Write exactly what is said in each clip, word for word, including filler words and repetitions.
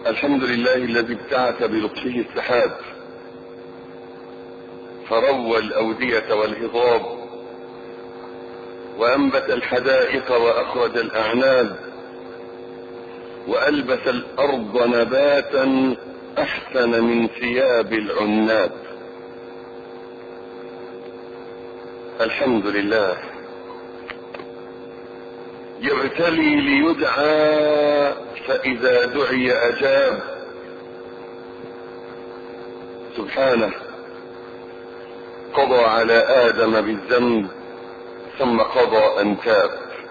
الحمد لله الذي ابتعث بلطفه السحاب فروى الأودية والهضاب وأنبت الحدائق وأخرج الأعناب وألبس الأرض نباتا أحسن من ثياب العناب. الحمد لله يبتلي ليدعى فإذا دعي أجاب. سبحانه قضى على آدم بالذنب ثم قضى أن تاب،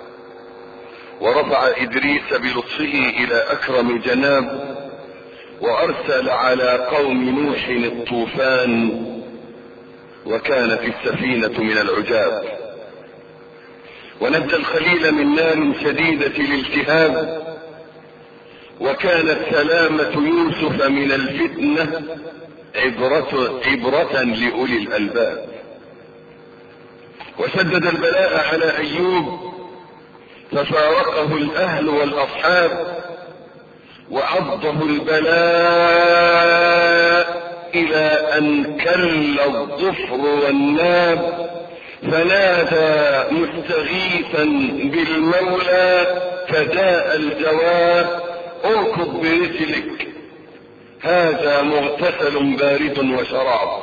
ورفع إدريس بلطفه إلى أكرم جناب، وأرسل على قوم نوح الطوفان وكانت السفينة من العجاب، ونجى الخليل من نار شديدة الالتهاب، وكانت سلامة يوسف من الفتنة عبرة, عبرة لأولي الألباب، وشدد البلاء على أيوب ففارقه الأهل والأصحاب، وعضه البلاء إلى أن كل الظفر والناب، فنادى مستغيثا بالمولى فجاء الجواب: اركض برجلك هذا مغتسل بارد وشراب.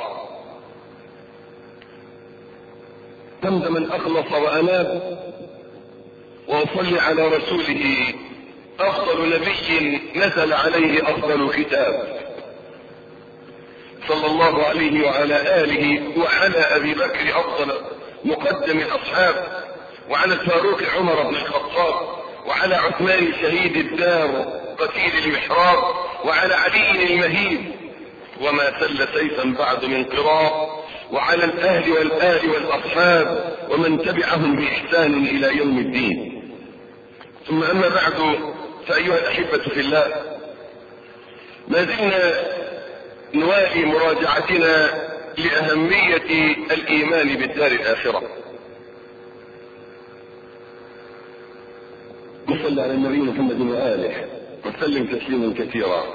تمد من أخلص وأناب، وأصلي على رسوله أفضل نبي نزل عليه أفضل كتاب، صلى الله عليه وعلى آله وعلى أبي بكر أفضل مقدم الأصحاب، وعلى الفاروق عمر بن الخطاب، وعلى عثمان شهيد الدار قتيل المحراب، وعلى علي المهيب وما سل سيفا بعد من قراب، وعلى الأهل والآل والأصحاب ومن تبعهم بإحسان إلى يوم الدين. ثم أما بعد، فأيها الأحبة في الله، ما زلنا نوالي مراجعتنا لأهمية الإيمان بالدار الآخرة. نصلي على النبي محمد وآله وسلم تسليما كثيرا.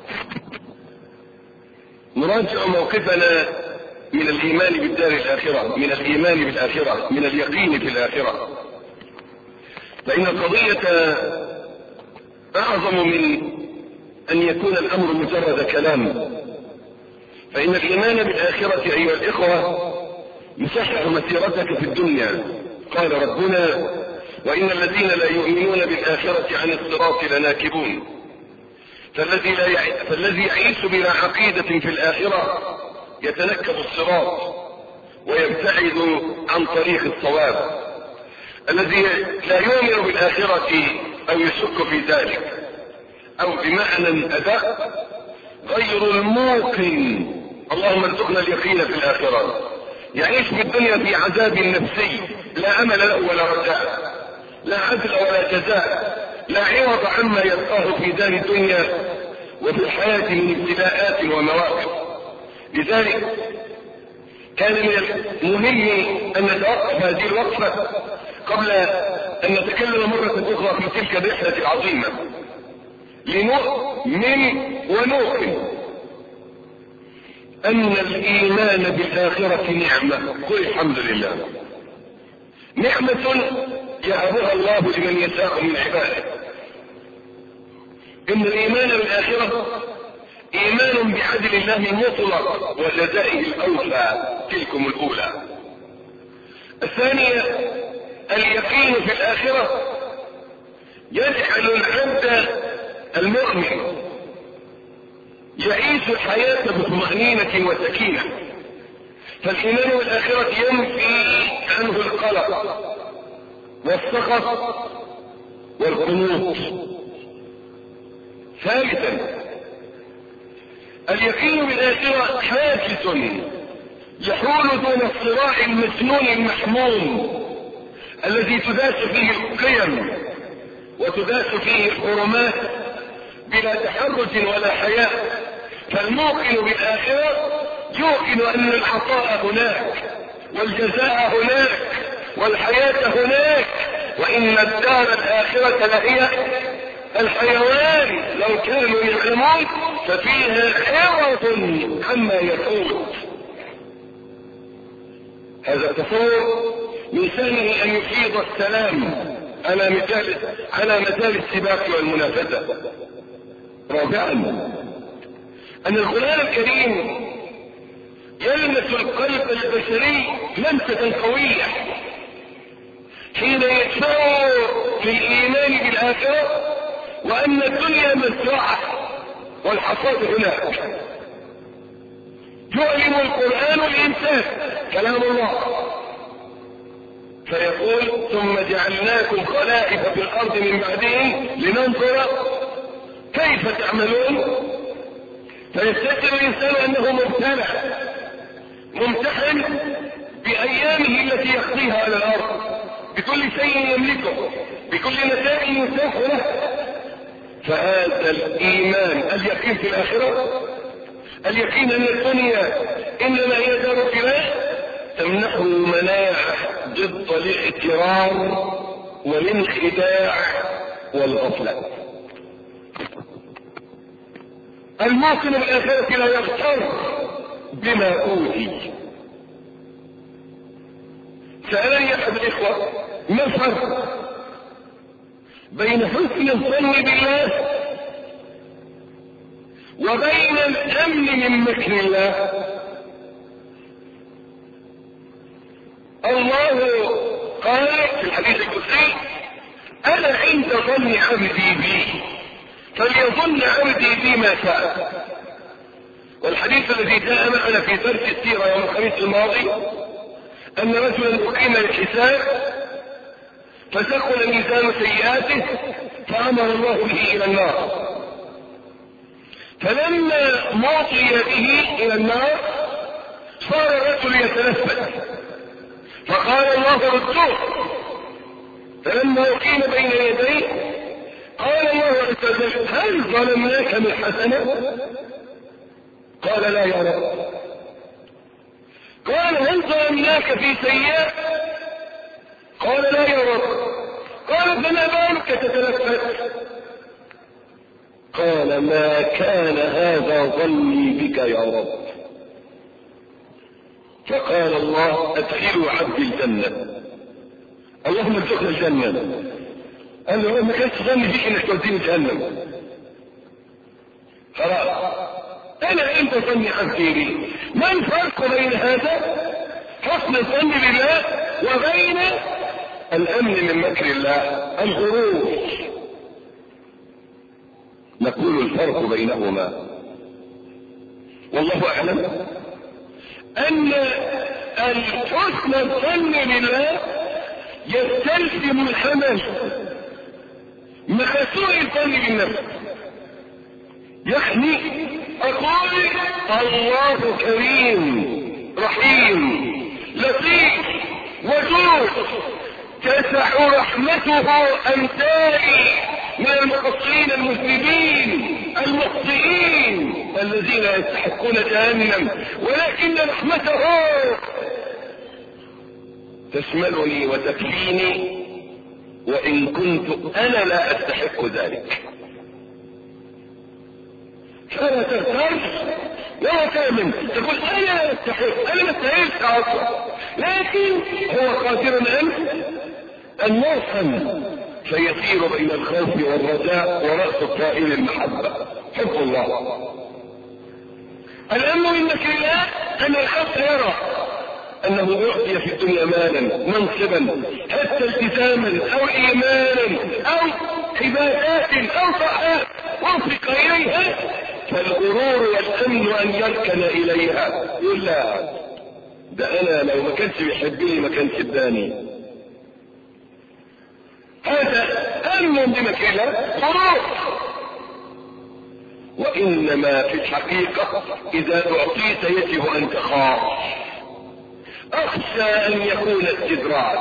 نراجع موقفنا من الإيمان بالدار الآخرة، من الإيمان بالآخرة، من اليقين في الآخرة، فإن القضية أعظم من أن يكون الأمر مجرد كلام، فإن الإيمان بالآخرة أيها الإخوة يصحح مسيرتك في الدنيا. قال ربنا: وإن الذين لا يؤمنون بالآخرة عن الصراط لناكبون. فالذي, لا يع... فالذي يعيش بلا عقيدة في الآخرة يتنكب الصراط ويبتعد عن طريق الصواب. الذي لا يؤمن بالآخرة أو يشك في ذلك، أو بمعنى أدق غير الموقن، اللهم ارزقنا اليقين في الآخرة، يعيش في الدنيا في عذاب نفسي لا أمل له ولا رجاء، لا عدل ولا جزاء، لا عوض عما يلقاه في دار الدنيا وفي الحياة من ابتلاءات ومواقف. لذلك كان من المهم أن نتوقف هذه الوقفة قبل أن نتكلم مرة أخرى في تلك الرحلة العظيمة، لنؤمن ونوقن أن الإيمان بالآخرة نعمة. قل الحمد لله، نعمة يهبها الله لمن يشاء من عباده. إن الإيمان بالآخرة إيمان بعدل الله المطلق وجزائه الأوفى، تلكم الأولى. الثانية اليقين في الآخرة يجعل العبد المؤمن يعيش الحياة بطمأنينة وسكينة، فالإيمان بالآخرة ينفي عنه القلق والسخط والقنوط. ثالثا اليقين بالآخرة حاجز يحول دون الصراع المجنون المحموم الذي تداس فيه القيم وتداس فيه الحرمات بلا تحرج ولا حياء. فالموقن بالآخرة يوقن أن العطاء هناك والجزاء هناك والحياة هناك، وإن الدار الآخرة لهي الحيوان لو كانوا يعلمون ففيها عوض عما يفوت. هذا تصور من سنه ان يفيض السلام على مثال على مثال السباق والمنافسه. رابعا ان القرآن الكريم يلمس القلب البشري لمسة قوية حين يدفعه للإيمان بالآخرة وأن الدنيا مزرعة والحصاد هناك. يعلم القرآن الإنسان كلام الله فيقول ثم جعلناكم خلائف في الأرض من بعدهم لننظر كيف تعملون. فيستشعر الإنسان أنه مبتلى ممتحن بأيامه التي يقضيها على الأرض بكل شيء يملكه بكل نتائج يتاح له. فهذا الإيمان اليقين في الآخرة اليقين أن الدنيا إنما هي دار ابتلاء تمنحه مناعة ضد الاغترار والانخداع والغفلة. الموقن بالآخرة لا يغتر بما أوتي. سألني أحد الإخوة ما الفرق بين حسن الظن بالله وبين الأمن من مكر الله؟ الله قال في الحديث القدسي أنا عند ظن عبدي بي فليظن عبدي بي ما شاء. والحديث الذي جاء معنا في درس السيرة يوم الخميس الماضي أن رجلا أقيم الحساب فثقل ميزان سيئاته فأمر الله به إلى النار. فلما معطي به إلى النار صار الرجل يتلفت فقال الله ردوه. فلما أقيم بين يديه قال الله عز وجل هل ظلمناك من حسنة؟ قال لا يا رب. قال هل ظلمناك في سيئة؟ قال لا يا رب. قال فما بالك تتلفت؟ قال ما كان هذا ظني بك يا رب. فقال الله ادخلوا عبدي الجنة اللهم ادخل الجنة. قال له ما كانش ظني بك انك توديني جهنم. خلاص انا عند ظني عبدي بي. ما الفرق بين هذا حسن الظن بالله وبين الامن من مكر الله الغرور؟ نقول الفرق بينهما والله اعلم ان الحسن الظن بالله يستلزم الحمل مع سوء الظن بالنفس. يعني اقول الله كريم رحيم لطيف ودود تسع رحمته امثالي من المقصرين المذنبين المخطئين الذين يستحقون جهنم ولكن رحمته تشملني وتكفيني وان كنت انا لا استحق ذلك. فلا تغتر ولا تؤمن تقول انا لا استحق انا ما استحقش اصلا لكن هو قادر ان ان يفهم فيسير بين الخوف والرجاء ورأس الطائر المحبة حب الله. الأمن من مكر الله أن الحق يرى أنه يعطي في الدنيا مالا منصبا حتى التزاما أو إيمانا أو عبادات أو طاعات وفق إليها فالغرور والأمن أن يركن إليها. يقول لا ده أنا لو ما كانش بيحبني ما كانش اداني. هذا أمن بمكر الله غرور. وإنما في الحقيقة إذا أعطيت يجب أن تخاف. أخشى أن يكون استدراج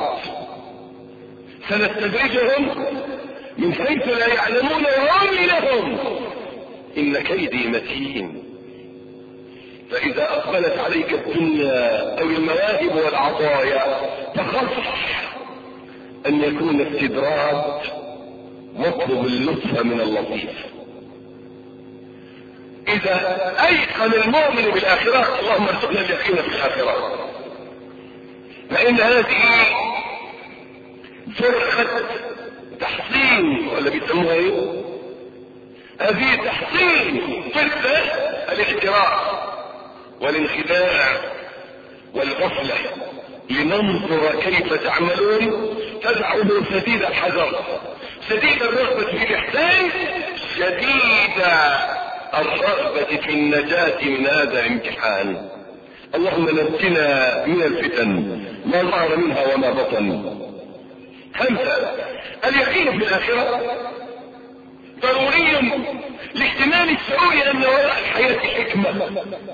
سنستدرجهم من حيث لا يعلمون وأملي لهم إن كيدي متين. فإذا أقبلت عليك الدنيا أو المواهب والعطايا فخف أن يكون استدراج واطلب اللطف من اللطيف. اذا ايقن المؤمن بالاخرة، اللهم ارزقنا اليقين في الاخرة، فان هذه فرقة تحصين، ولا بيسموها ايه؟ هذه تحصين فرقة الاختراع والانخداع والغفلة، لننظر كيف تعملون تدعوه شديد الحذر، شديد الرغبة في الاحسان، شديد الرغبة في النجاة من هذا الامتحان. اللهم نجنا من الفتن ما ظهر منها وما بطن. خمسة، اليقين في الآخرة ضروري لاحتمال الشعور أن وراء الحياة حكمة.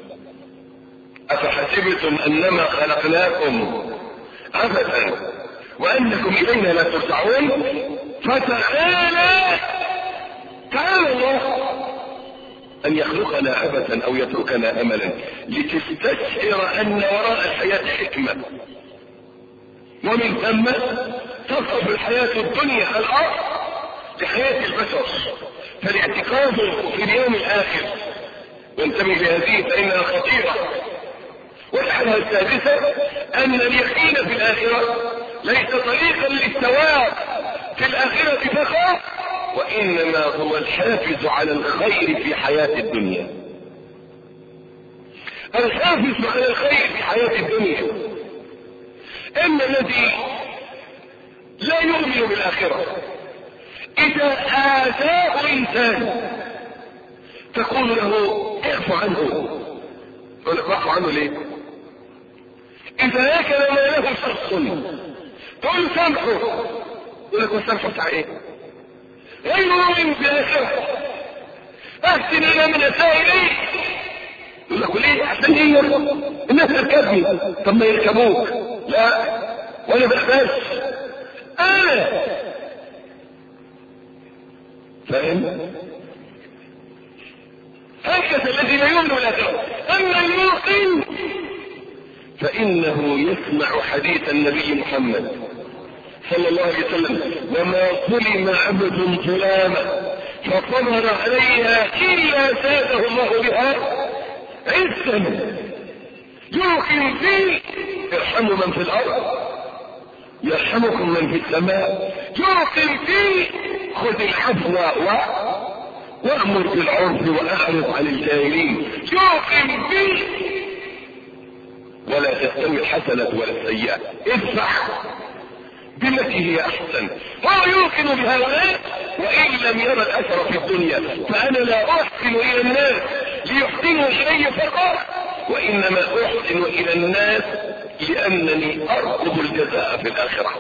أفحسبتم أنما خلقناكم عبثا وأنكم إلينا لا ترجعون؟ فتعالى تعالى الله أن يخلقنا عبثا أو يتركنا أملا، لتستشعر أن وراء الحياة حكمة، ومن ثم تصف الحياة الدنيا الأرض لحياة البشر. فالاعتقاد في اليوم الآخر، وانتبه لهذه فإنها خطيرة. والحالة السادسة أن اليقين في الآخرة ليس طريقا للثواب في الآخرة فقط، وإنما هو الحافز على الخير في حياة الدنيا. الحافز على الخير في حياة الدنيا. أما الذي لا يؤمن بالآخرة إذا آذاه إنسان تقول له اعفو عنه، يقول لك اعفو عنه ليه؟ إذا أكل ما له شخص تقول له سامحه، يقول لك وسامحه بتاع ايه؟ غير مؤمن بالآخرة. أحسن إلى من أساء إليه، يقول لك وليه؟ عشان ايه؟ الناس تركبني. طب ما يركبوك. لا، وانا بقباش انا فاهم. هكذا الذي لا يؤمن بالآخرة. اما الموقن فانه يسمع حديث النبي محمد صلى الله عليه وسلم: وما ظلم عبد ظلاما فصبر عليها الا زاده الله بها عزا. يوقن فيه ارحموا من في الارض يرحمكم من في السماء. يوقن فيه خذ العفو و... وامر بالعرف واعرض عن الجاهلين. يوقن فيه ولا تستوي الحسنة ولا السيئة، ادفع بالتي هي احسن. هو يوقن بهؤلاء وان لم يرى الاثر في الدنيا. فانا لا احسن الى الناس ليحسنوا الي فقط، وانما احسن الى الناس لانني ارقب الجزاء في الاخرة.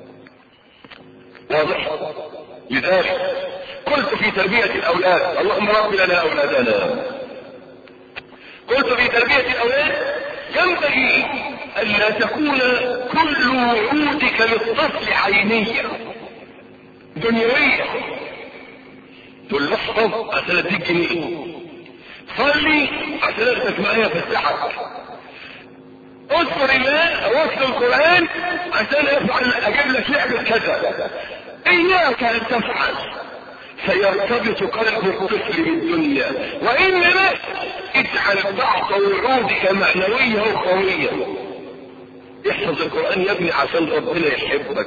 واضح؟ لذلك قلت في تربية الاولاد، اللهم رب لنا اولادنا، قلت في تربية الاولاد ينبغي ألا تكون كل وعودك للطفل عينية دنيوية. تقول احفظ عشان اديك جنيه، صلي عشان اخدك معايا في السحر، اذكر الله او اذكر القرآن عشان افعل اجيب لك لعبة كذا. اياك ان تفعل، سيرتبط قلب الطفل بالدنيا. وانما اجعل بعض وعودك معنوية وقوية. احفظ القرآن يا ابني عشان ربنا يحبك.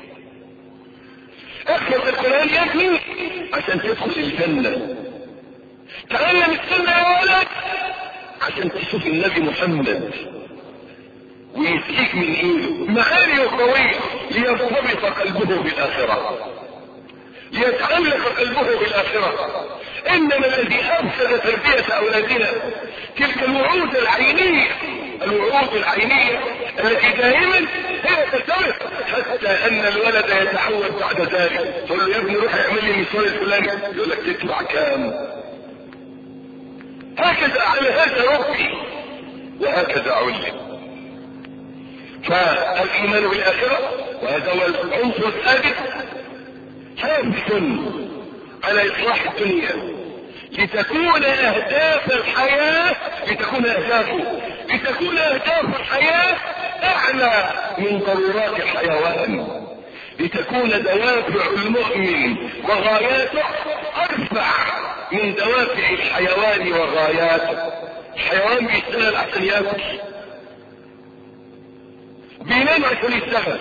احفظ القرآن يا ابني عشان تدخل الجنة. تعلم السنة يا ولد عشان تشوف النبي محمد ويسقيك من ايده معاني قوية ليرتبط قلبه بالآخرة، ليتعلق قلبه بالآخرة. انما الذي افسد تربية اولادنا تلك الوعود العينية، الوعود العينية التي دائما هي تترك، حتى ان الولد يتعود بعد ذلك. تقول له يا ابني روح اعمل لي المشوار الفلاني، يقول لك تدفع كام؟ هكذا على هذا ربي وهكذا علم. فالايمان بالاخرة، وهذا هو العنصر الثالث، حافز على اصلاح الدنيا لتكون اهداف الحياة لتكون اهدافه لتكون اهداف الحياة اعلى من ضرورات الحيوان، لتكون دوافع المؤمن وغاياته ارفع من دوافع الحيوان وغاياته. الحيوان بيشتغل عشان ياكل، بينام عشان يشتغل،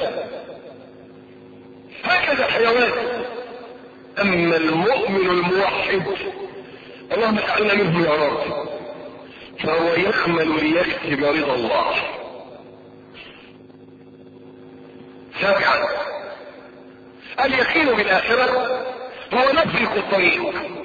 هكذا الحيوان. اما المؤمن الموحد اللهم اجعلنا منه يا رب، فهو يعمل ليكسب رضا الله. سابعا اليقين بالاخره هو نفرق الطريق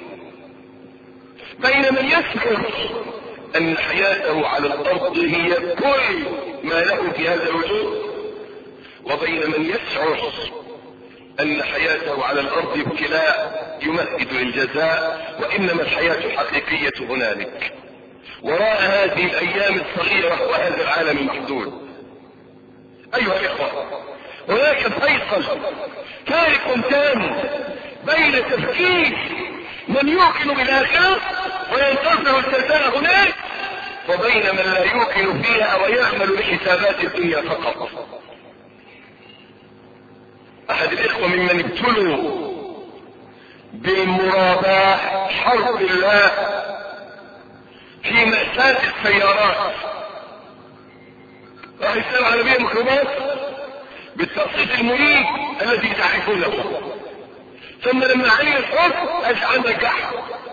بين من يشعر ان حياته على الارض هي كل ما له في هذا الوجود، وبين من يشعر ان حياته على الارض ابتلاء يمهد للجزاء، وانما الحياة الحقيقية هنالك وراء هذه الايام الصغيرة وهذا العالم المحدود. ايها الاخوة، هناك فيصل فارق تام بين تفكير من يوقن بالاخرة وينتظر الجزاء هناك، وبين من لا يوقن فيها ويعمل لحسابات الدنيا فقط. احد الاخوة ممن ابتلوا بالمراباح حرب الله في مأساة السيارات، راح يسأل على بيع ميكروباص بالتقسيط المريب الذي تعرفونه، ثم لما علم الحكم أجعل نجاح.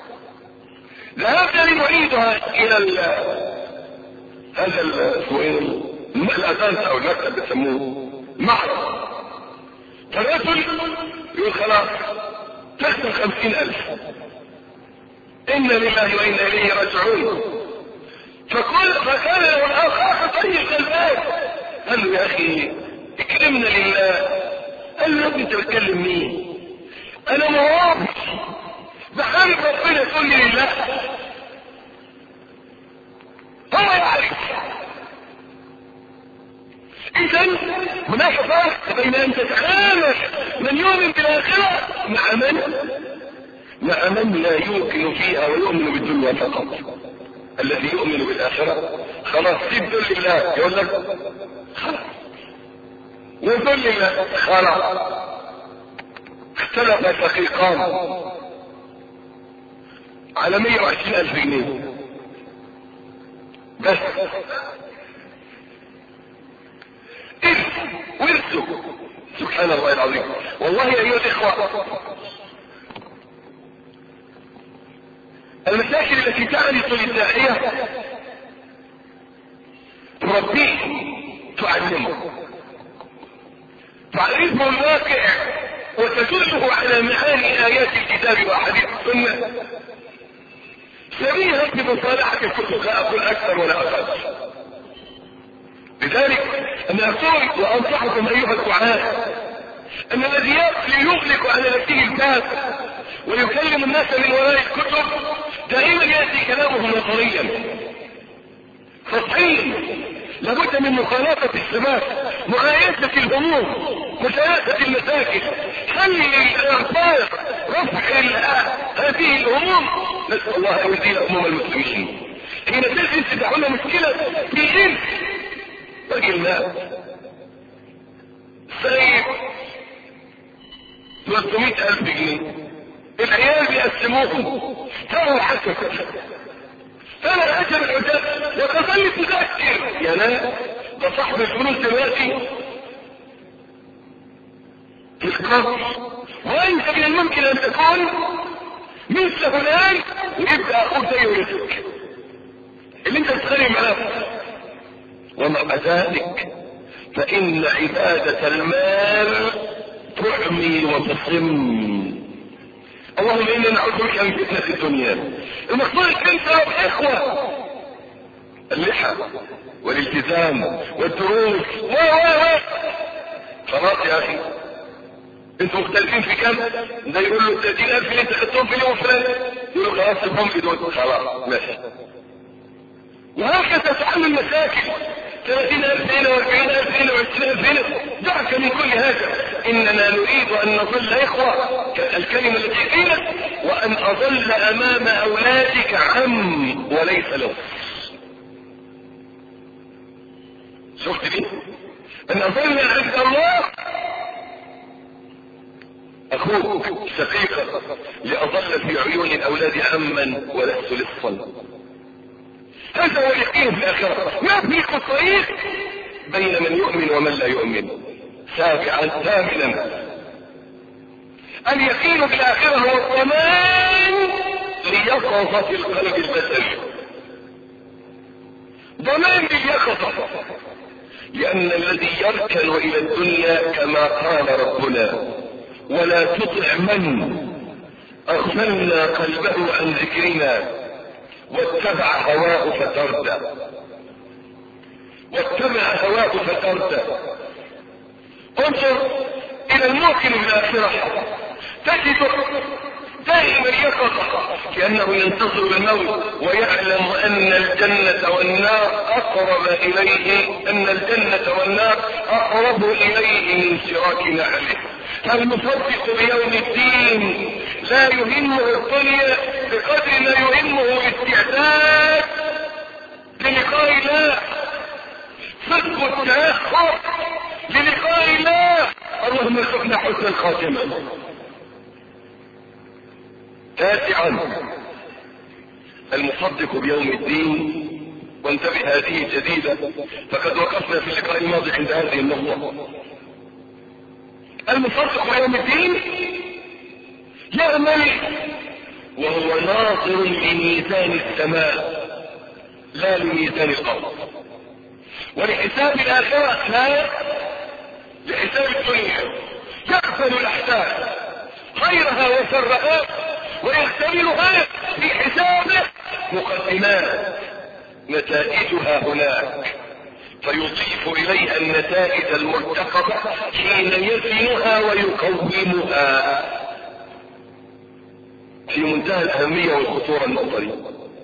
ذهبنا لنعيدها الى ال هذا اسمه ايه الاساس او المكتب بيسموه معرض. فالرجل يقول خلاص تخسر خمسين الف، انا لله وانا اليه راجعون. فكل فكان له الاخر طيب غلبان، قال له يا اخي اكرمنا لله. قال له انت بتكلم مين؟ انا موافق بحال ربنا تقول لي لله. هو يعرف. اذا هناك فرق بين ان تتخالف من يؤمن بالاخره مع من مع من لا يوقن فيها ويؤمن بالدنيا فقط. الذي يؤمن بالاخره خلاص سيب ذل الله، يقول لك خلاص وذل الله خلاص. اختلف شقيقان على مية وعشرين الف جنيه بس، إذ ورثوا. سبحان الله العظيم. والله ايها الاخوة، المشاكل التي تعرض للداعية تربيه، تعلمه، تعرفه الواقع وتدله على معاني ايات الكتاب واحاديث السنة شبيها بمصالحة الفقهاء، اقول اكثر ولا اقل. لذلك انا اقول وانصحكم ايها الدعاة ان الذي يغلق على نفسه الباب ويكلم الناس من وراء الكتب دائما ياتي كلامه نظريا سطحيا. لابد من مخالطة الشباب، معايشة الهموم، مساعدة المساكن، حل الأنفاق، رفع هذه الهموم. نسأل الله أن يزيل هموم المسلمين. حين تجد تدعون مشكلة في جنس رجل مات سيد ثلاثمائة ألف جنيه، العيال بيقسموهم ترى حسب فانا اجر العداد وتظل تذكر يا لا ده صاحب الفلوس دلوقتي في القبر، وانت من الممكن ان تكون مثله الان ويبقى اخوك زي ولدك اللي انت بتتخانق معاه. ومع ذلك فان عبادة المال تعمي وتصم. اللهم انا نعوذ بك من فتنة الدنيا. المقصود الكنسة والاخوة اللحى والالتزام والدروس و و و خلاص يا اخي انتوا مختلفين في كم؟ ده يقول له ثلاثين الف اللي انت خدتهم في اليوم فلان، يقول له خلاص تفهم في دول، خلاص ماشي. وهكذا تعمل المساكن ثلاثين الف هنا واربعين الف هنا وعشرين الف هنا. دعك من كل هذا. اننا نريد ان نظل اخوة الكلمة التي قيلت وان اظل امام اولادك عم وليس له. شفت دي؟ ان اظل عند الله اخوك شقيقك لأظل في عيون الاولاد عما ولست لصا. هذا هو اليقين في الاخرة. ما في الطريق بين من يؤمن ومن لا يؤمن. سابعا ثامنا اليقين بالاخرة هو الضمان ليقظة القلب البشري. ضمان لليقظة، لأن الذي يركن إلى الدنيا كما قال ربنا ولا تطع من أغفلنا قلبه عن ذكرنا واتبع هواه فتردى. واتبع هواه فتردى. انظر إلى الموقن بالآخرة تجد دائما يقظة كأنه ينتظر الموت ويعلم أن الجنة والنار أقرب إليه، أن الجنة والنار أقرب إليه من شراك نعله. فالمصدق بيوم الدين لا يهمه الدنيا بقدر ما يهمه الاستعداد للقاء الله، صدق التأخر للقاء الله. اللهم ارزقنا حسن الخاتمة. تاسعا المصدق بيوم الدين، وانتبه هذه جديدة فقد وقفنا في اللقاء الماضي عند هذه النقطة. المصدق بيوم الدين يعمل وهو ناظر لميزان السماء لا لميزان الارض، ولحساب الاخرة لا لحساب الدنيا. يقبل الاحداث خيرها وشرها ويحتملها في حسابه مقدمات نتائجها هناك، فيضيف اليها النتائج المرتقبة حين يزنها ويقومها. في منتهى الاهمية والخطورة النقطة دي.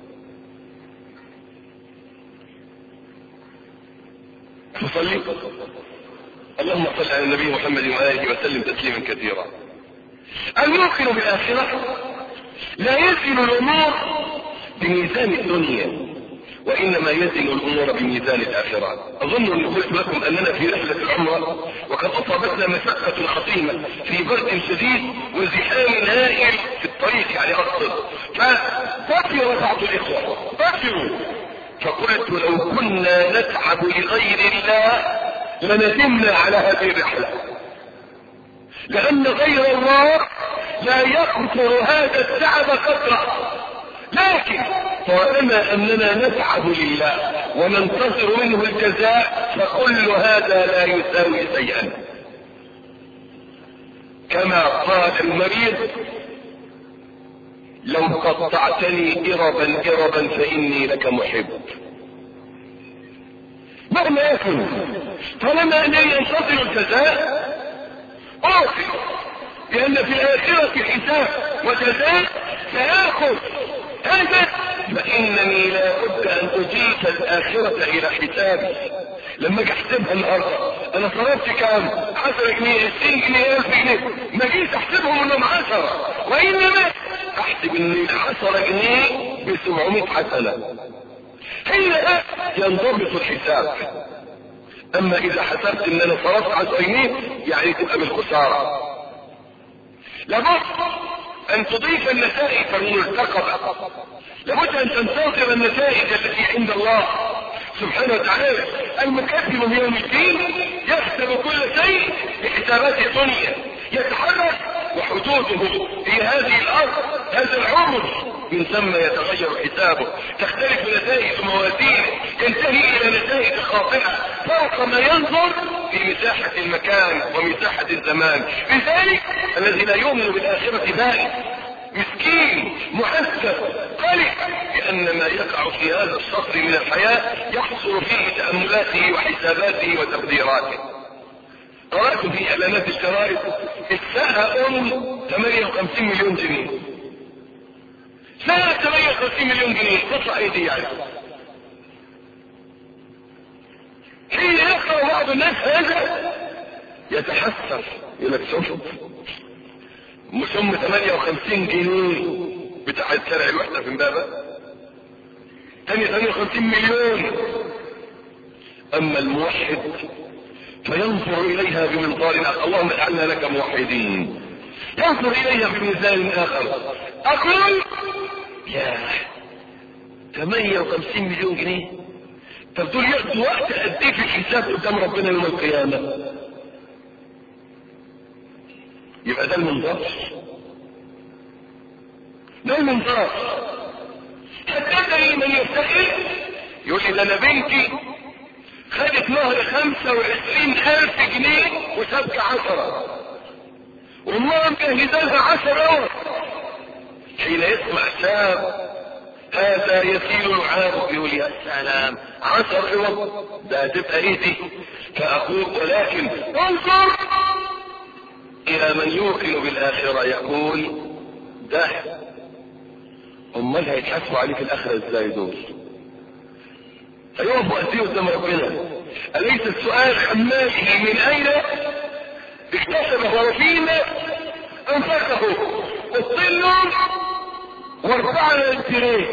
تصلي اللهم صل على النبي محمد وآله وسلم تسليما كثيرا. الموقن بالآخرة لا يزن الأمور بميزان الدنيا وإنما يزن الأمور بميزان الآخرة. أظن أن قلت لكم أننا في رحلة العمرة وقد أصابتنا مشقة عظيمة في برد شديد وزحام هائل في الطريق يعني أقصد، فبصر بعض الإخوة بصروا فقلت لو كنا نتعب لغير الله لندمنا على هذه الرحلة، لأن غير الله لا يقدر هذا التعب قدره. لكن طالما أننا نتعب لله وننتظر منه الجزاء فكل هذا لا يساوي شيئا. كما قال المريض لو قطعتني إربا إربا فإني لك محب. مهما يكن طالما أنني أنتظر الجزاء أوفي، لأن في الآخرة حساب وجزاء سآخذ هذا، فإنني لا بد أن أجيب الآخرة إلى حسابي. لما اجي احسبها النهارده انا صرفت كام؟ عشرة جنيه، عشرين جنيه، ألف جنيه، ما جيت احسبهم انهم عشرة، وانما احسب ان العشرة جنيه بسبعمائة حسنة. هنا ينضبط الحساب. اما اذا حسبت ان انا صرفت عشرة جنيه يعني تبقى بالخسارة. لابد ان تضيف النتائج المرتقبة، لابد ان تنتظر النتائج التي عند الله سبحانه وتعالى. المكذب بيوم الدين يحسب كل شيء بحسابات الدنيا، يتحرك وحدوده في هذه الارض هذا العمر، من ثم يتغير حسابه، تختلف نتائج موازينه، ينتهي الى نتائج خاطئة فوق ما ينظر في مساحة المكان ومساحة الزمان. لذلك الذي لا يؤمن بالاخرة بارد مسكين محسب قلق، لأن ما يقع في هذا السطر من الحياة يحصل فيه تأملاته وحساباته وتقديراته. قرأت في إعلانات الشرائط الساعة أم ثمانية وخمسين مليون جنيه، ساعة ثمانية وخمسين مليون جنيه تطلع ايدي يعني. حين يقرأ بعض الناس هذا يتحسر يقول لك شوف مسمى ثمانية وخمسين جنيه بتاع الشارع الوحدة في امبابة، تاني ثمانية وخمسين مليون. اما الموحد فينظر اليها بمنظار اللهم اجعلنا لك موحدين، ينظر اليها بميزان اخر. اقول يا ثمانية وخمسين مليون جنيه، طب دول ياخدوا وقت قد ايه في الحساب قدام ربنا يوم القيامة؟ يبقى ده المنظر، ده المنظر. حددني من يفتخر يقول لي ده انا بنتي خدت مهر خمسة وعشرين الف جنيه وسابقة عشرة والله مجهزة لها عشر اور. حين يسمع شاب هذا يسيل العاب يقول يا سلام عشر اور ده هتبقى ايه دي؟ فاقول ولكن انظر الى من يوقن بالاخرة يقول ده امال هيتحاسبوا عليه في الاخرة ازاي دول؟ فيقفوا قد ايه قدام ربنا؟ اليس السؤال حماله من اين اكتسبه وفيما انفقه؟ الظل وارفعنا انتريه،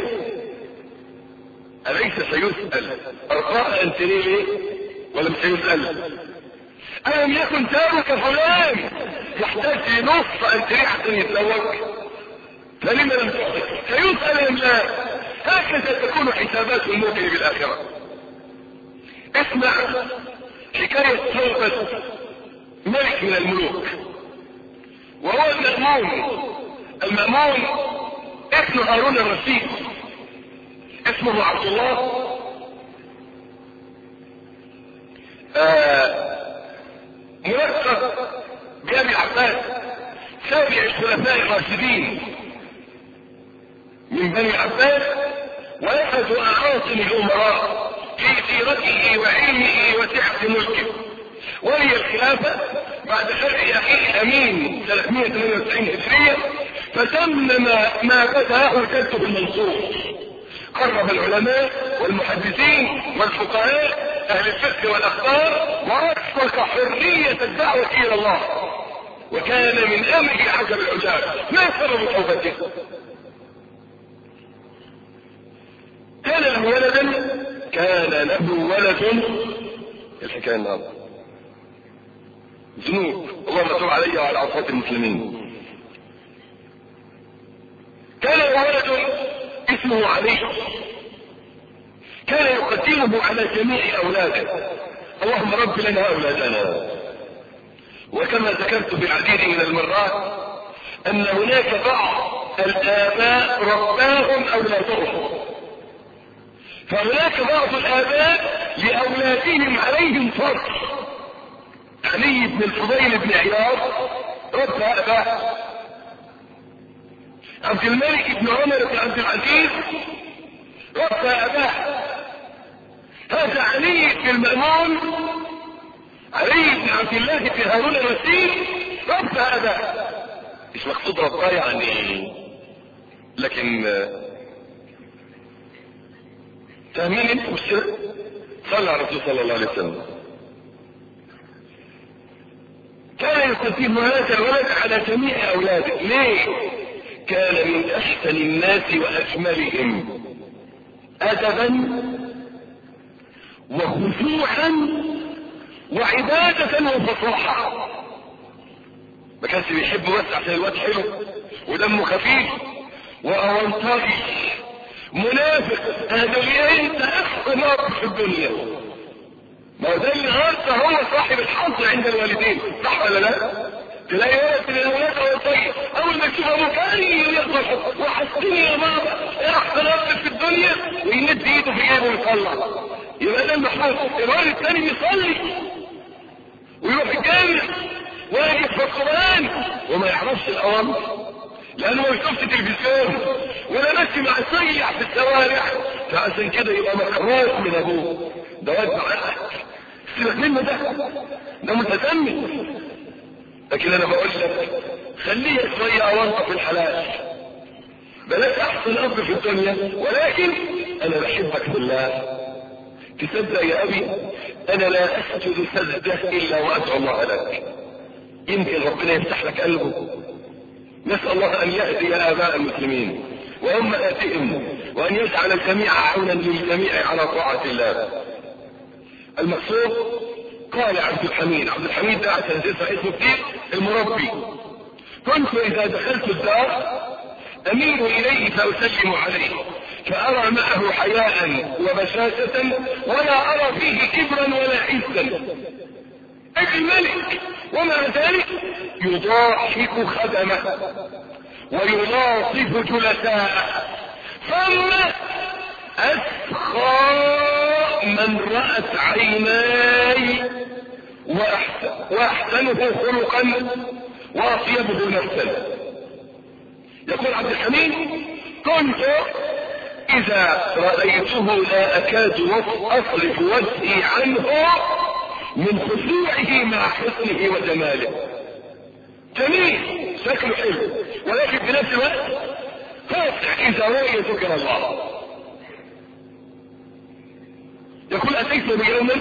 اليس سيسأل ارفعنا انتريه ليه ولا مش سيسأل؟ الم يكن دارك فلان يحتاج لنص انتريه عشان يتزوج؟ فلما لم تحدث سيسأل ام لا؟ هكذا تكون حسابات المؤمن بالاخرة. اسمع حكاية توبة ملك من الملوك وهو المأمون. المأمون ابن هارون الرشيد اسمه عبد الله ملقب بأبي عباس سابع الخلفاء الراشدين من بني عباس واحد اعاصم الامراء في سيرته وعلمه وسعة ملكه، ولي الخلافة بعد خلع اخيه امين ثلاثمائة وثمانية وتسعين هجرية، فتمم ما بدأه جده المنصور. قرب العلماء والمحدثين والفقهاء اهل الفقه والاخبار واطلق حرية الدعوة الى الله، وكان من امره عجب العجاب. ما سبب توبته؟ كان له ولدا كان له ولد الحكاية النهارده ذنوب اللهم صل علي وعلى عصاة المسلمين. كان له ولد اسمه علي، كان يقدمه على جميع اولاده، اللهم رب لنا اولادنا. وكما ذكرت بالعديد من المرات ان هناك بعض الاباء رباهم اولادهم، فهناك بعض الاباء لاولادهم عليهم فرض. علي بن الفضيل بن عياض ربى اباه، عبد الملك بن عمر بن عبد العزيز ربى اباه، هذا علي بن المأمون علي بن عبد الله بن هارون الرشيد ربى اباه. مش مقصود رباه يعني، لكن فاهمين انت مش صلى على الرسول صلى الله عليه وسلم. كان يقدم هذا الولد على جميع اولاده. ليه؟ كان من احسن الناس واجملهم ادبا وخشوعا وعبادة وفصاحة. ما كانش بيحبه بس عشان الواد حلو ودمه خفيف واونطاجي منافق. هذا اللي انت احسن اب في الدنيا، ما هو ده النهارده هو صاحب الحظ عند الوالدين، صح ولا لا؟ تلاقي ولد من الاولاد هو طيب، اول ما يشوف ابوه كان يضرب وحسني يا بابا ايه احسن اب في الدنيا ويمد ايده في جيبه ويطلع، يبقى ده المحظوظ. الولد الثاني بيصلي ويروح الجامع ويقف في القران وما يعرفش الاوامر لانه ما بيشوفش تلفزيون ولا ماشي مع سيح في الشوارع، فعشان كده يبقى مكروه من ابوه. ده واد معاك سيبك منه، ده ده متسمي. لكن انا بقول لك خليه شويه اوانطه في الحلال، بلاش احسن اب في الدنيا، ولكن انا بحبك في الله. تصدق يا ابي انا لا اسجد سجده الا وادعو الله لك، يمكن ربنا يفتح لك قلبه. نسأل الله ان يهدي اباء المسلمين وامهاتهم وان يجعل الجميع عونا للجميع على طاعة الله. المقصود قال عبد الحميد، عبد الحميد ده عشان تسمع اسمه كتير المربي، كنت اذا دخلت الدار اميل اليه فاسلم عليه فارى معه حياء وبشاشة ولا ارى فيه كبرا ولا عزا. الملك ومع ذلك يضاحك خدمه ويلاطف جلساءه. ثم اسخى من رأت عيناي واحسنه خلقا واطيبه نفسا. يقول عبد الحميد كنت اذا رأيته لا اكاد اصرف وجهي عنه من خشوعه مع حسنه وجماله. جميل شكله حلو ولكن في نفس الوقت خاصع اذا رأي ذكر الله. يقول اتيت بيوما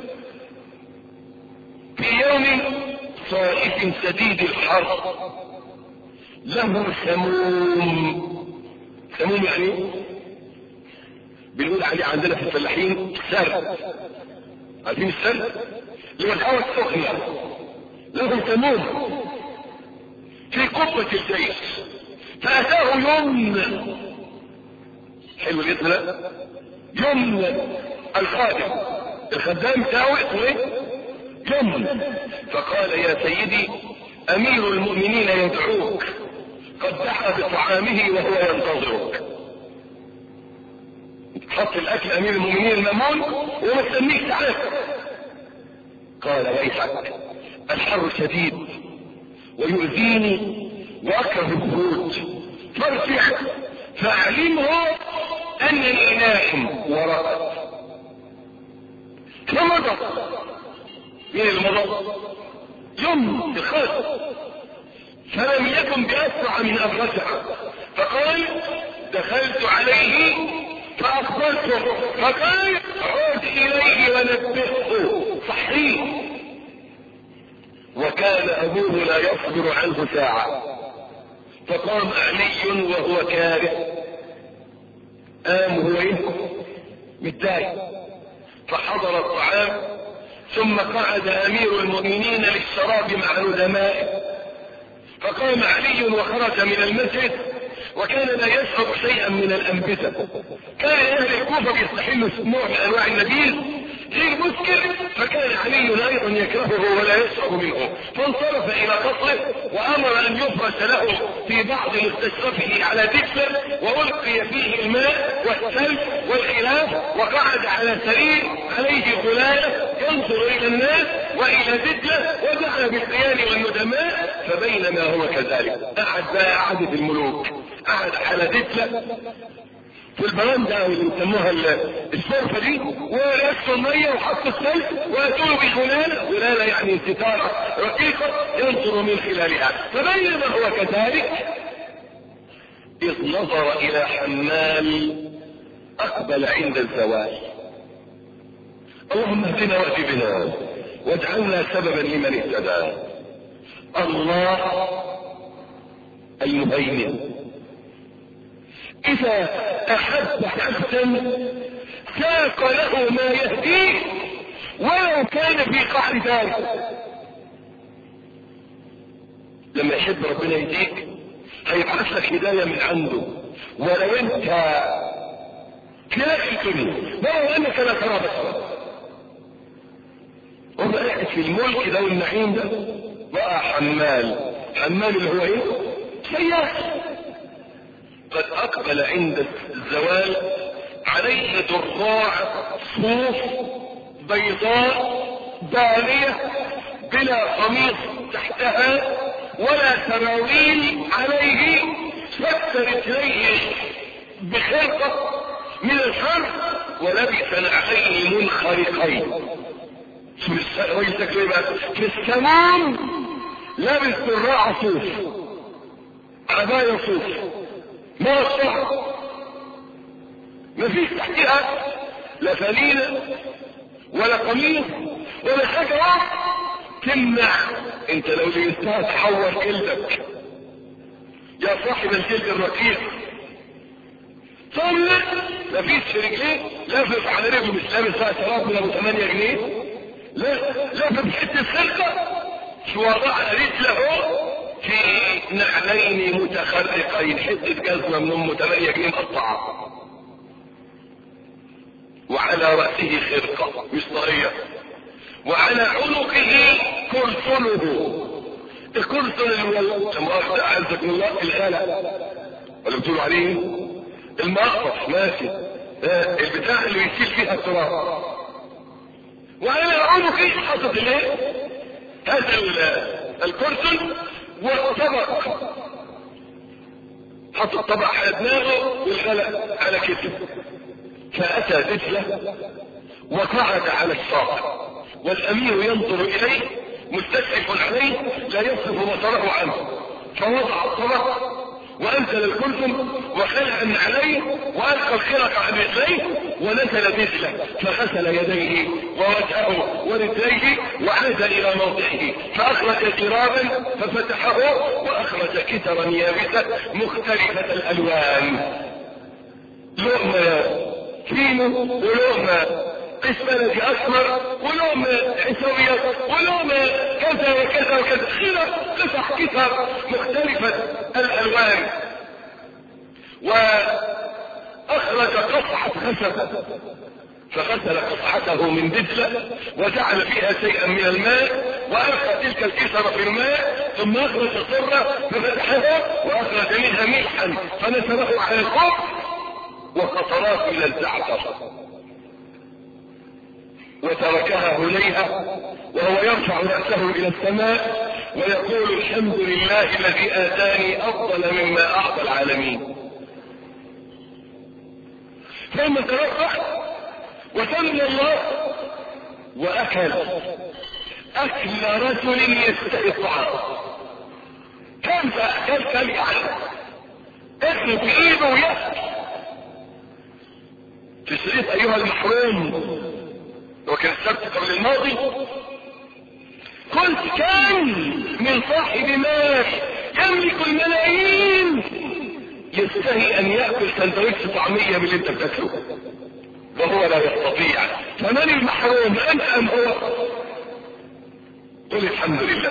في يوم صائف شديد الحر له سموم. سموم يعني بنقول عليه عندنا في الفلاحين سرد. عارفين السرد اللي هو الهواء السخن يعني. له سموم في قبة الجيش فأتاه يمن. حلو الاسم ده يمن الخادم الخدام بتاعه اسمه ايه؟ يمن. فقال يا سيدي امير المؤمنين يدعوك قد دعا بطعامه وهو ينتظرك. حط الاكل امير المؤمنين المامون ومستنيك تعال. قال ويحك الحر شديد ويؤذيني واكره الخروج فارجع فاعلمه انني نائم ورقد. فمضى. مين اللي مضى؟ يوم الخاص. فلم يكن باسرع من ان رجع فقال دخلت عليه فاخبرته فقال عود اليه ونبهه صحيح. وكان ابوه لا يصبر عنه ساعة فقام علي وهو كاره. قام هو ايه؟ متضايق. فحضر الطعام ثم قعد امير المؤمنين للشراب مع ندمائه. فقام علي وخرج من المسجد وكان لا يشرب شيئا من الانبتة. كان اهل الكوفة بيستحلوا نوع من انواع النبيذ غير مسكر فكان علي ايضا يكرهه ولا يشرب منه. فانصرف الى قصره وامر ان يفرش له في بعض مستشرفه على دجلة والقي فيه الماء والثلج والخلاف وقعد على سرير عليه غلالة ينظر الى الناس والى دجلة ودعا بالقيام والندماء. فبينما هو كذلك قعد بقى قعدة الملوك قعد على دجلة في البرندة اللي يسموها الشرفة دي ويكسر المية وحط الثلج ويأتوا بغلالة. غلالة يعني ستارة رقيقة ينظر من خلالها. فبينما هو كذلك إذ نظر إلى حمال أقبل عند الزواج. اللهم اهدنا واهد بنا واجعلنا سببا لمن اهتدى. الله المهيمن إذا أحب عبدا ساق له ما يهديه ولو كان في قعر داره. لما يحب ربنا يهديك هيبعث لك هداية من عنده ولو انت كلاك الدنيا ولو انك لا ترى بشرا. وهو قاعد في الملك ده والنعيم ده بقى حمال. حمال اللي هو ايه؟ سياح. قد اقبل عند الزوال عليه درقاع صوف بيضاء بالية بلا قميص تحتها ولا سراويل عليه فك رجليه بخرقة من الحر ولبس نعلين منخرقين. في السمام لابس ذراع صوف عباية صوف ما الصح ما فيش تحتها لا فليلة ولا قميص ولا حاجة تمنع. انت لو لقيتها تحول جلدك يا صاحب الجلد الرقيق. ثم ما فيش في رجليه لافف على رجله مش لابس بقى شراب من ابو ثمانية جنيه لا لافف حته السلقه شو وضع على رجله في نعلين متخرقين، حتة جزمة من ام ثمانية جنيه مقطعة، وعلى رأسه خرقة مش طرية، وعلى عنقه كرسله. الكرسل المؤخذ عزكم الله الغلا ولا بتقولوا عليه المقطف، ماشي، البتاع اللي بيشيل فيها التراب. وعلى عنقه حاطط الايه؟ هذا الكرسل والطبق، حط الطبق على دماغه والغلا على كتفه. فأتى دجلة وقعد على الساق، والأمير ينظر إليه مستشرف عليه لا يصرف بصره عنه، فوضع الطبق وأنزل الكلثم وخلع عليه وألقى الخرق عن رجليه ونزل دجلة فغسل يديه ووجهه ورجليه وعاد إلى موضعه، فأخرج جرابا ففتحه وأخرج كترا يابسة مختلفة الألوان، لقمة فينو ولقمة قش بلدي أسمر ولقمة عسوية ولقمة كذا وكذا وكذا، خلق قطع كتر مختلفة الألوان. وأخرج قطعة خشب فغسل قطعته من دجلة وجعل فيها شيئا من الماء وألقى تلك الكسر في الماء، ثم أخرج صرة ففتحها وأخرج منها ملحا فنسبه على الخبز وقطرات إلى الزعتر، وتركها هليها وهو يرفع رأسه إلى السماء ويقول الحمد لله الذي آتاني أفضل مما أعطى العالمين. ثم ترفع وسمي الله وأكل أكل رجل يستحي الطعام. كم فأكل كم يعني اكل بإيده ويأكل. في شريط أيها المحروم وكان السبت قبل الماضي قلت كان من صاحب مال يملك الملايين يستحي ان يأكل سندويتش طعمية من اللي انت بتاكله وهو لا يستطيع، فمن المحروم انت ام هو؟ قل الحمد لله.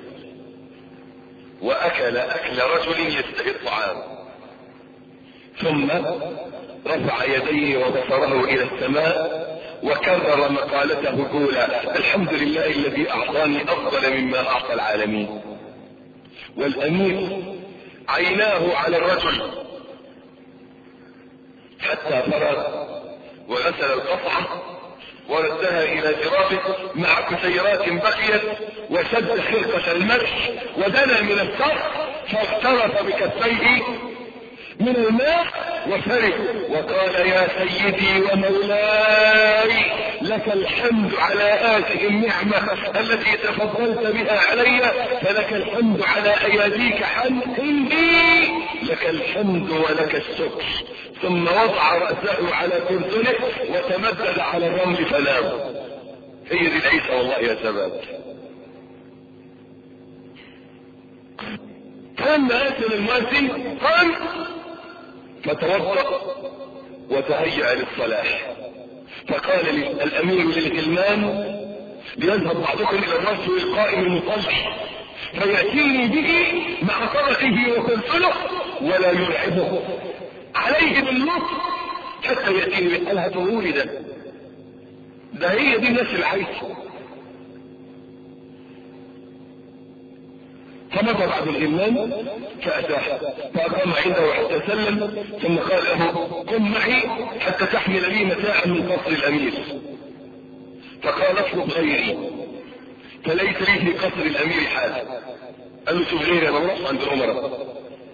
واكل اكل رجل يستحي الطعام، ثم رفع يديه وبصره الى السماء وكرر مقالته الاولى الحمد لله الذي اعطاني افضل مما اعطى العالمين. والامير عيناه على الرجل حتى فرغ وغسل القطعة وردها الى جرابه مع كسيرات بقيت وشد خرقة المرش ودنا من الصرف فاغترف بكفيه من الماء وشرب وقال يا سيدي ومولاي لك الحمد على هذه النعمة التي تفضلت بها علي، فلك الحمد على اياديك حمدي، لك الحمد ولك الشكر. ثم وضع رأسه على كرسله وتمدد على الرمل فنام. هي دي العيسى والله يا شباب. كان آتنا المؤذن قام فتوضأ وتهيأ للصلاة، فقال الأمير للغلمان ليذهب بعضكم إلى الرجل القائم المصلي فيأتيني به مع طرقه وكرسله ولا يرعبه عليه باللطف حتى يأتيني به. قالها تقولي ده ده هي دي الناس العايشة. فمضى بعد الغلمان فأتاه فأقام عنده حتى سلم، ثم قال له قم معي حتى تحمل لي متاعا من قصر الأمير. فقال اطلب غيري فليس لي في قصر الأمير حال. قال له شوف غيري انا بروح عند الأمراء.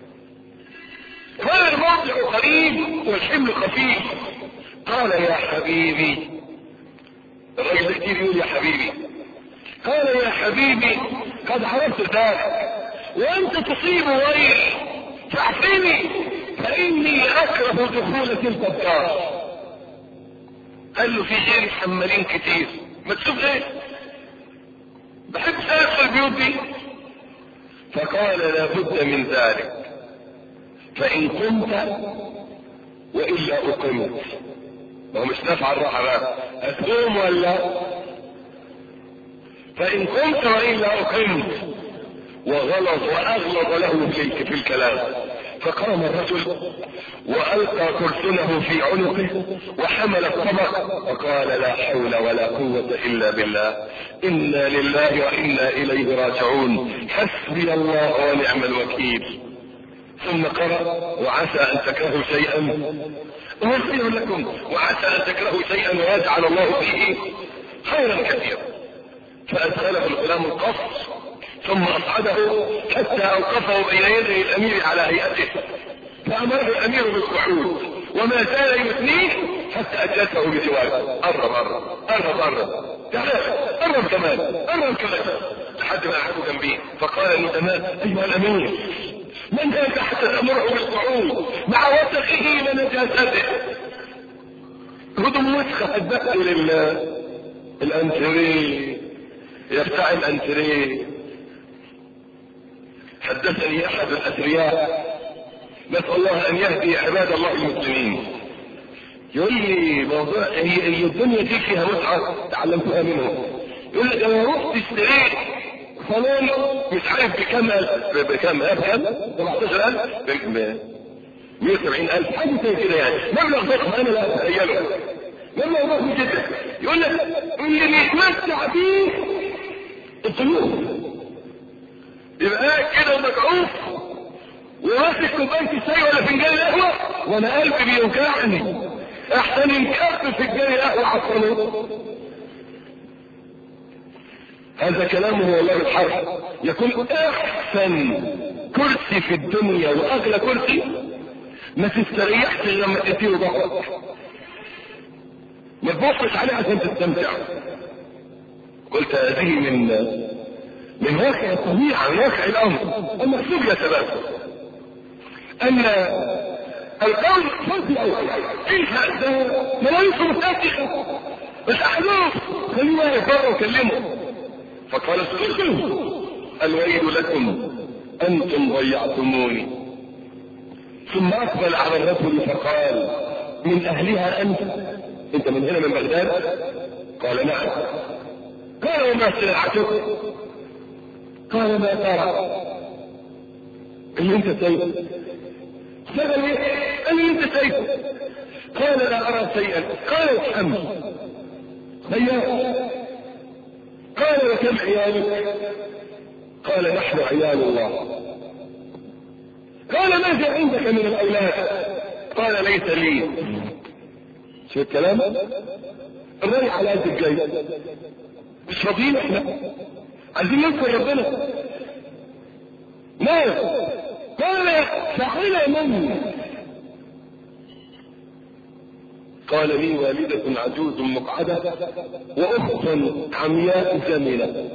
قال الموضع قريب والحمل خفيف. قال يا حبيبي، الرجل كتير يقول يا حبيبي. قال يا حبيبي قد عرفت ذلك وانت تصيب غيري فاعفني فاني اكره دخول تلك الدار. قال له في غيري حمالين كتير، ما تشوف غير بحب ادخل البيوت دي. فقال لابد من ذلك، فان قمت والا اقمت. ما هو مش نافع الراحه بقى، هتقوم ولا؟ فإن قمت وإلا أقمت. وغلظ وأغلظ له في الكلام. فقام الرجل وألقى كرسنه في عنقه وحمل الطبق وقال لا حول ولا قوة إلا بالله، إنا لله وإنا إليه راجعون، حسبي الله ونعم الوكيل. ثم قرأ وعسى أن تكرهوا شيئا هو خير لكم وعسى أن تكرهوا شيئا ويجعل الله فيه خيرا كثيرا. فأدخله الغلام القصر ثم أصعده حتى أوقفه بين يدي الأمير على هيئته، فأمره الأمير بالقعود وما زال يثنيه حتى أجلسه بجواره. قرب قرب قرب قرب تعال قرب كمان قرب كمان لحد ما أحد جنبيه. فقال الندماء أيها الأمير من هذا حتى تأمره بالقعود مع وسخه ونجاسته؟ هدم وسخة أدبته لله. الأنتري يفتح الأنتري. حدثني أحد الأثرياء نسأل الله أن يهدي عباد الله المسلمين، يقول لي موضوع هي الدنيا دي فيها متعة تعلمتها منه. يقول لي أنا رحت اشتريت صالون مش عارف بكم بكم بكم سبعتاشر ألف مية وسبعين ألف حاجة زي كده، يعني مبلغ ضخم أنا لا أتخيله، مبلغ ضخم جدا. يقول لك اللي بيتمتع بيه الضيوف يبقى قاعد كده ومكعوف وماسك كوبايه الشاي ولا فنجان القهوه وانا قلبي بيوجعني احسن ينكب في فنجان القهوه على الصالون. هذا كلامه والله الحق. يكون احسن كرسي في الدنيا واغلى كرسي ما تستريحش لما تديله ضغط، ما تبصش عليه عشان تستمتع. قلت هذه من من واقع الطبيعة من واقع الامر. المقصود يا شباب ان القول صوتي اول ايه هذا ملايين متأكدة بس احلوف خليه يفرق وكلمه. فقال اسكتوا الويل لكم انتم ضيعتموني. ثم اقبل على الرجل فقال من اهلها انت؟ انت من هنا من بغداد؟ قال نعم. قال وما سلعتك؟ قال ما ترى اللي انت سايبه؟ اشتغل ايه؟ قال اللي انت سايبه. قال لا ارى شيئا. قال الحمد هيا. قال وكم عيالك؟ قال نحن عيال الله. قال ماذا عندك من الاولاد؟ قال ليس لي. شو الكلام؟ الرأي على قد الجاي مش راضيين احنا عايزين نذكر ربنا. ماذا؟ قال فعل من؟ قال لي والدة عجوز مقعدة واخت عمياء جميلة.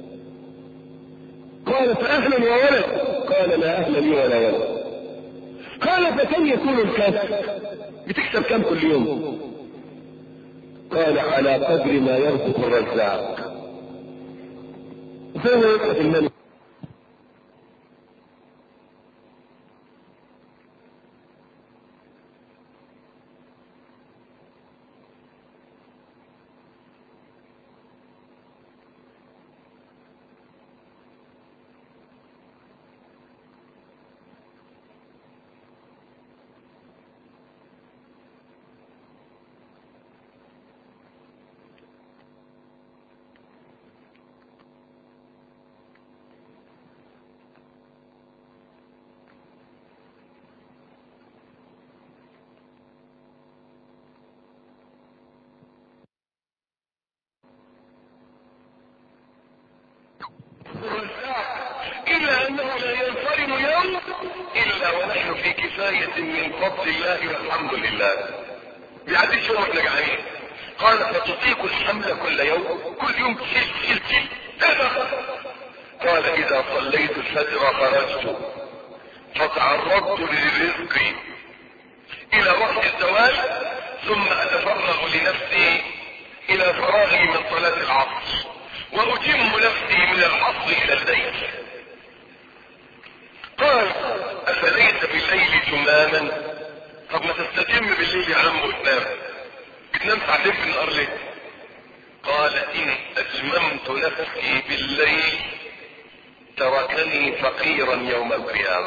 قال فاهلا وولد؟ قال لا اهل لي ولا ولد. قال فكم يكون الكسب؟ بتكسب كم كل يوم؟ قال على قدر ما يرزق الرزاق. زي ما يقصد الملك. إلا أنه لا ينصرم يوم إلا ونحن في كفاية من فضل الله والحمد لله. بيعديش يوم احنا جعانين. قال فتطيق الحمل كل يوم؟ كل يوم تشيل تشيل تشيل تذهب. قال إذا صليت الفجر خرجت فتعرضت للرزق إلى وقت الزوال ثم أتفرغ لنفسي إلى فراغي من صلاة العصر وأتم نفسي من العصر إلى الليل. قال أفليس بالليل تماما؟ طب ما تستتم بالليل يا عم وتنام، بتنام ساعتين في النهار ليه؟ قال إن أتممت نفسي بالليل تركني فقيرا يوم القيامة.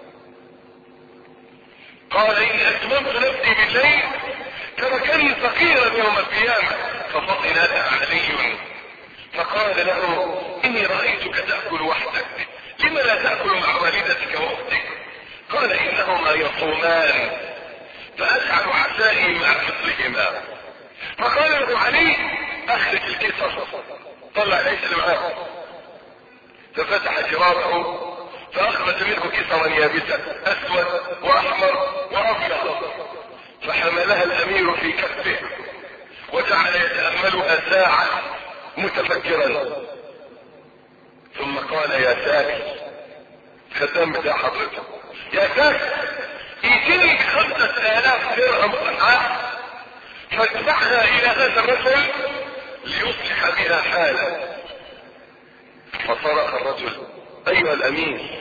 قال إني أتممت نفسي بالليل تركني فقيرا يوم القيامة. ففطن علي فقال له إني رأيتك تأكل وحدك، لم لا تأكل مع والدتك وأختك؟ قال إنهما يصومان فأجعل عشائي مع مثلهما. فقال له علي أخرج الكسر، طلع ليس معاه، ففتح جرابه فأخرج منه كسرا يابسا أسود وأحمر وأبيض، فحملها الأمير في كفه وجعل يتأملها ساعة متفكرا، ثم قال يا ساكت، خدام بتاع حضرتك، يا ساكت ائتني بخمسة آلاف درهم صحاح فادفعها إلى هذا الرجل ليصلح بها حاله. فصرخ الرجل أيها الأمير،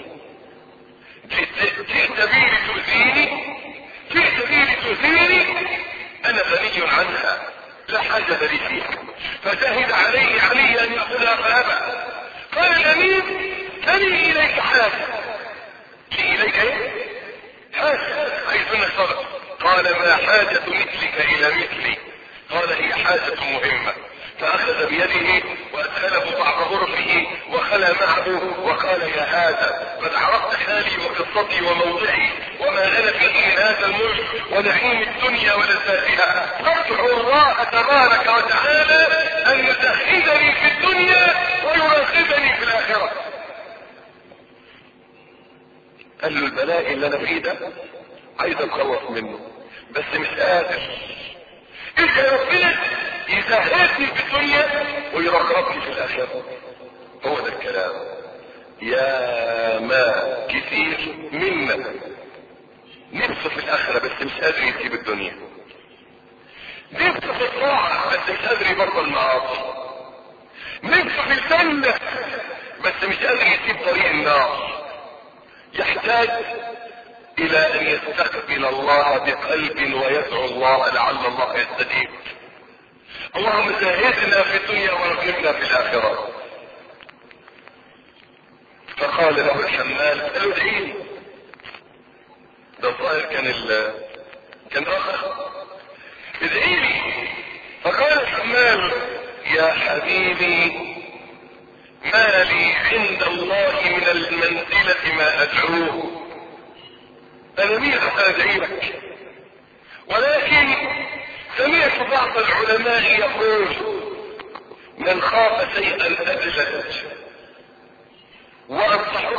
جئت بي لتؤذيني؟ جئت بي لتؤذيني؟ أنا غني عنها لا حاجة لي فيها. فجاهد عليه علي أن يأخذها فأبى. قال الأمير أني إليك حاجة. لي إليك إيه؟ حاجة عايز منك صدق. قال ما حاجة مثلك إلى مثلي؟ قال هي حاجة مهمة. فأخذ بيده وأدخله بعض غرفه وخلى معه وقال يا هذا قد عرفت حالي وقصتي وموضعي وما أنا فيه من هذا الملك ونعيم الدنيا ولذاتها، فادعو الله تبارك وتعالى أن يزهدني في الدنيا ويراقبني في الآخرة. قال له البلاء اللي أنا فيه ده عايز أتخلص منه بس مش قادر. إنت ربنا يزهدني في الدنيا ويرغبني في الآخرة. هو ده الكلام. يا ما كثير منا نفسه في الآخرة بس مش قادر يسيب الدنيا، نفسه في الطاعة بس مش قادر يبطل المعاصي، نفسه في الجنة بس مش قادر يسيب طريق النار. يحتاج إلى أن يستقبل الله بقلب ويدعو الله لعل الله يستجيب. اللهم زهدنا في الدنيا ورغبنا في الآخرة. فقال له الحمال قال له ادعيني. ده الظاهر كان ال كان آخر ادعيني. فقال الحمال يا حبيبي ما لي عند الله من المنزلة ما أدعوه، أنا مين حتى أدعي لك؟ ولكن سمعت بعض العلماء يقول من خاف شيئا أدلج وأنصحك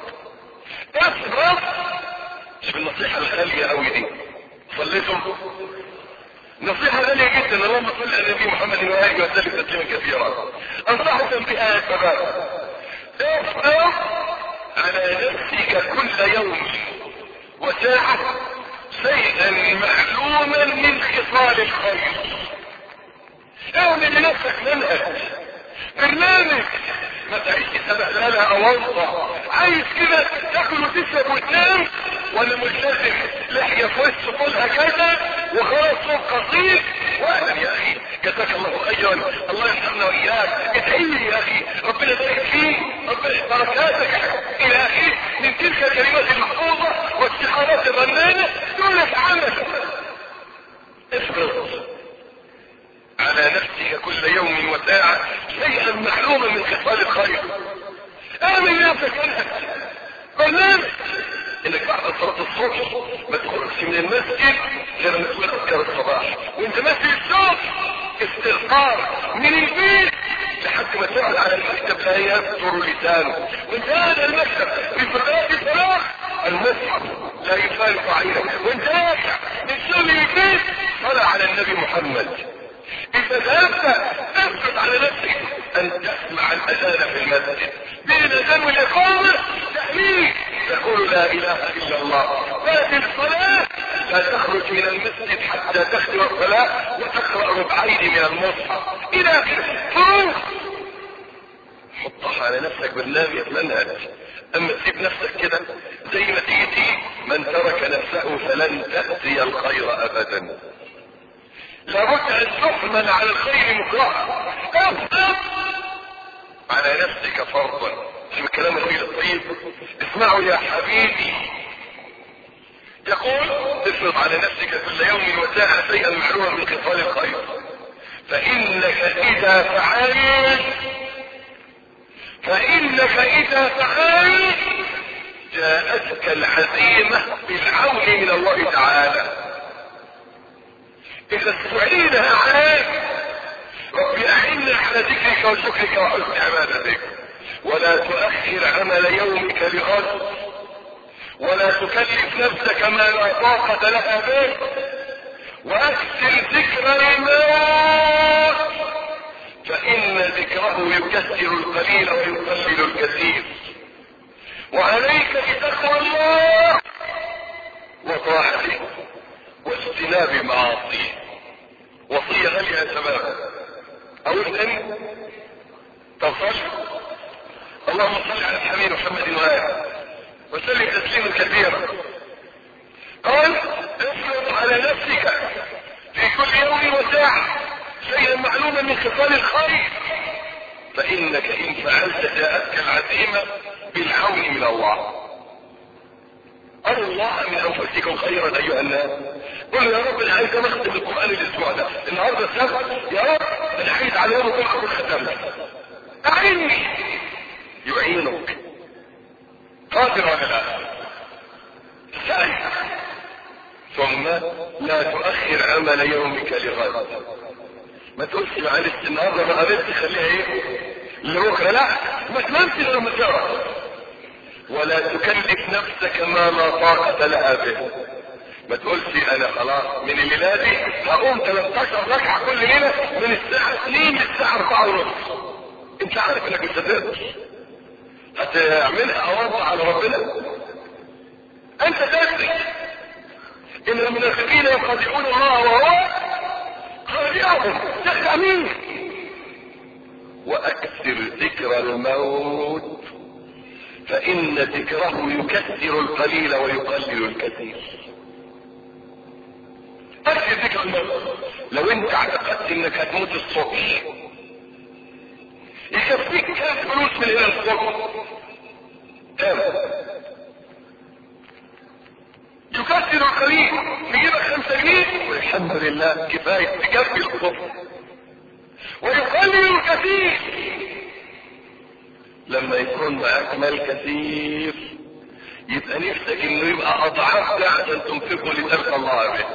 اصرف. شوف النصيحة الغالية أوي دي، صليتم؟ نصيحة غالية جدا. اللهم صل على النبي محمد وآله وسلم تسليما كثيرا. أنصحكم بها يا شباب، اصرف على نفسك كل يوم وساعة شيئا معلوما من خصال الخير. اعمل لنفسك منهج، برنامج، ما تعيش سبهلله او انطة عايز كده تاكل وتشرب وتنام ولا ملتزم لحية في وش طولها كذا وخلاص صوت قصير. واهلا يا اخي جزاك الله خيرا، الله يرحمنا واياك. ادعي لي يا اخي ربنا يبارك فيك، ربنا بركاتك الى اخره من تلك الكلمات المحفوظة واستخارات الرنانة دون عمل. افرض على نفسك كل يوم وساعة شيئا معلوما من خصال الخير. اعمل نفسك انت برنامج انك بعد صلاة الصبح ما تخرجش من المسجد غير لما تقول اذكار الصباح، وانت ماشي الصبح استغفار من البيت لحد ما تقعد على المكتب لا يفتر لسانه، وانت قاعد على المكتب في صلاة الصلاة المصحف لا يفارق عينك، وانت راجع من شغل البيت صلى على النبي محمد. اذا ذهبت تثبت على نفسك ان تسمع الاذان في المسجد بين الاذان والاقامه تحميد تقول لا اله الا الله. تاتي الصلاه لا تخرج من المسجد حتى تختم الصلاه وتقرا ربعين من المصحف الى اخره. حطها على نفسك برنامج منهج. اما تسيب نفسك كده زي ما تيجي، من ترك نفسه فلن تأتي الخير ابدا. لابد ان تحمل على الخير مكرها. افضل على نفسك فرضا شوف الكلام الطيب. اسمعوا يا حبيبي، يقول افرض على نفسك كل يوم وساعة شيئا معلوما من خصال الخير، فإنك إذا فعلت فإنك إذا فعلت جاءتك العزيمة بالعون من الله تعالى. إذا استعينها عليك رب أعني على ذكرك وشكرك وحسن عبادتك، ولا تؤخر عمل يومك لغد، ولا تكلف نفسك ما لا طاقة لها به، وأكثر ذكر الموت فإن ذكره يكسر القليل ويقلل الكثير. وعليك بتقوى الله وطاعته واجتناب معاصيه. وصية غالية يا شباب. أولا تصل اللهم صل على الحبيب محمد وآله وسلم تسليما كثيرا. قال افرض على نفسك في كل يوم وساعة شيئا معلوما من خصال الخير، فإنك إن فعلت جاءتك العزيمة بالعون من الله. أروا الله من أنفسكم خيرا أيها الناس. قل يا رب أنا عايز أختم القرآن الأسبوع ده، النهارده السبت، يا رب أنا عايز على يوم الجمعة أكون ختمت. أعني يعينك. قادر ولا لا؟ سأل. ثم لا تؤخر عمل يومك لغد. ما تقولش معلش النهارده ما قابلت خليها ايه لبكره، لا ما تنامش لما تعرف. ولا تكلف نفسك ما لا طاقة لها به. ما تقولش انا خلاص من الليله دي هقوم ثلاثة عشر ركعه كل ليله من الساعه اثنين للساعه أربعة ونص. انت عارف انك مش هتقدر هتعملها اوامر على ربنا. انت تدري ان المنافقين يخادعون الله وهو خادعهم. تخدع مين؟ واكثر ذكر الموت فان ذكره يكثر القليل ويقلل الكثير. اكثر ذكر الموت. لو انت اعتقدت انك هتموت الصبح يكفيك كام فلوس من هنا الصبح؟ كام؟ يكثر القليل يجيبك خمسة جنيه والحمد لله كفاية تكفي الصبح، ويقلل الكثير لما يكون معك مال كثير يبقى نفسك انه يبقى اضعاف ده عشان تنفقه لتلقى الله به.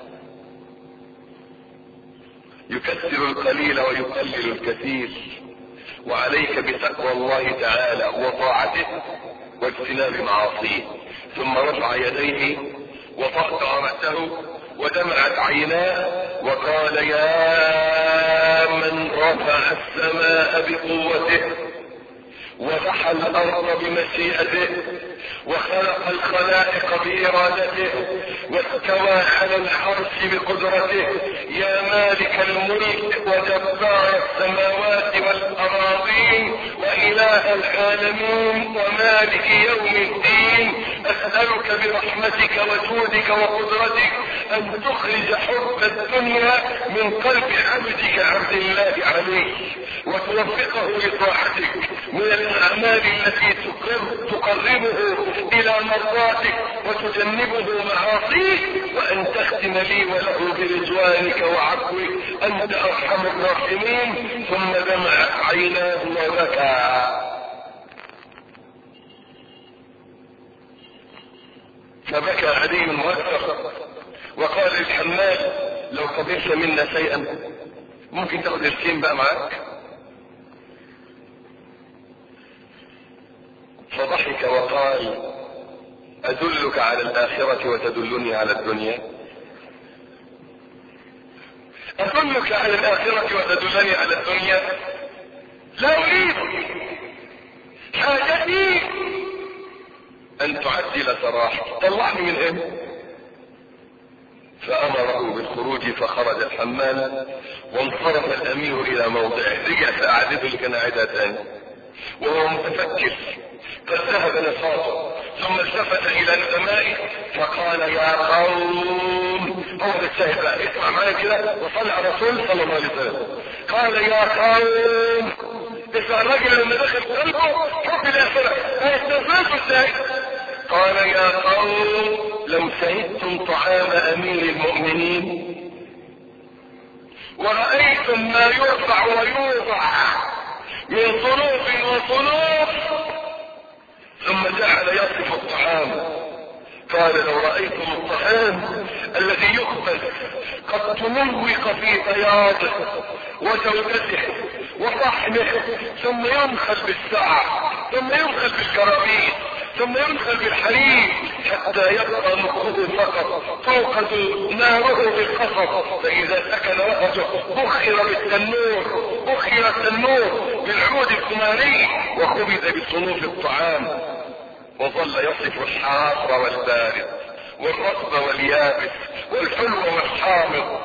يكثر القليل ويقلل الكثير. وعليك بتقوى الله تعالى وطاعته واجتناب معاصيه. ثم رفع يديه وطأطأ رأسه ودمعت عيناه وقال يا من رفع السماء بقوته وضحى الارض بمشيئته وخلق الخلائق بارادته واستوى على العرش بقدرته، يا مالك الملك وجبار السماوات والاراضين واله العالمين ومالك يوم الدين، اسالك برحمتك وجودك وقدرتك ان تخرج حب الدنيا من قلب عبدك عبد الله عليك وتوفقه لطاعتك من الاعمال التي تقربه الى مرضاتك وتجنبه معاصيك، وان تختم لي وله برضوانك وعفوك انت ارحم الراحمين. ثم دمعت عيناه وبكى. فبكى علي مؤثر وقال للحمال لو قبلت منا شيئا ممكن تاخذ السين بقى معاك. فضحك وقال ادلك على الاخرة وتدلني على الدنيا؟ ادلك على الاخرة وتدلني على الدنيا؟ لا اريد. حاجتي ان تعدل سراحي، طلعني من هنا. فامره بالخروج فخرج الحمال وانصرف الامير الى موضعه. رجع في قعدته اللي كان قاعدها تاني وهو متفكر قد ذهب نشاطه، ثم التفت الى ندمائه فقال يا قوم. هو الشاهد بقى اسمع معايا كده وصلى على الرسول صلى الله عليه وسلم. قال يا قوم اسمع الراجل لما دخل قلبه حب الاخره هيستنفذه ازاي؟ قال يا قوم لو شهدتم طعام امير المؤمنين ورأيتم ما يرفع ويوضع من صنوف وصنوف ثم جعل يصف الطعام. قال لو رأيتم الطعام الذي يخبز قد تموق في بياضه وجودته وطحنه ثم ينخل بالسعر ثم ينخل بالكرابيس ثم ينخل بالحليب حتى يبقى مخه فقط توقد ناره بالقصب، فإذا سكن وهجه بخر بالتنور بخر التنور بالعود الكماري وخبز بصنوف الطعام. وظل يصف الحار والبارد والرطب واليابس والحلو والحامض.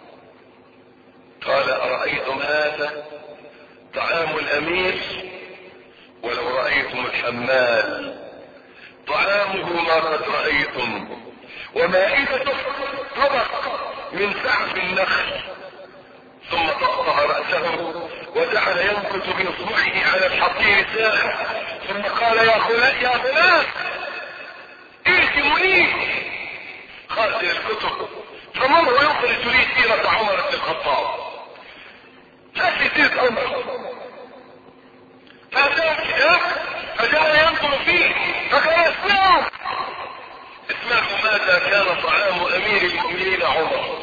قال أرأيتم هذا طعام الأمير ولو رأيتم الحمال طعامه ما قد رأيتم ومائدته طبق من سعف النخل. ثم طأطأ رأسه وجعل ينكت بإصبعه على الحصير ساعة ثم قال يا فلان يا فلان ائتمني خازن الكتب فمر يخرج لي سيرة عمر بن الخطاب. هذه سيرة عمر فأتاه كتاب فجعل ينظر فيه فقال اسمعوا اسمعوا ماذا كان طعام امير المؤمنين عمر.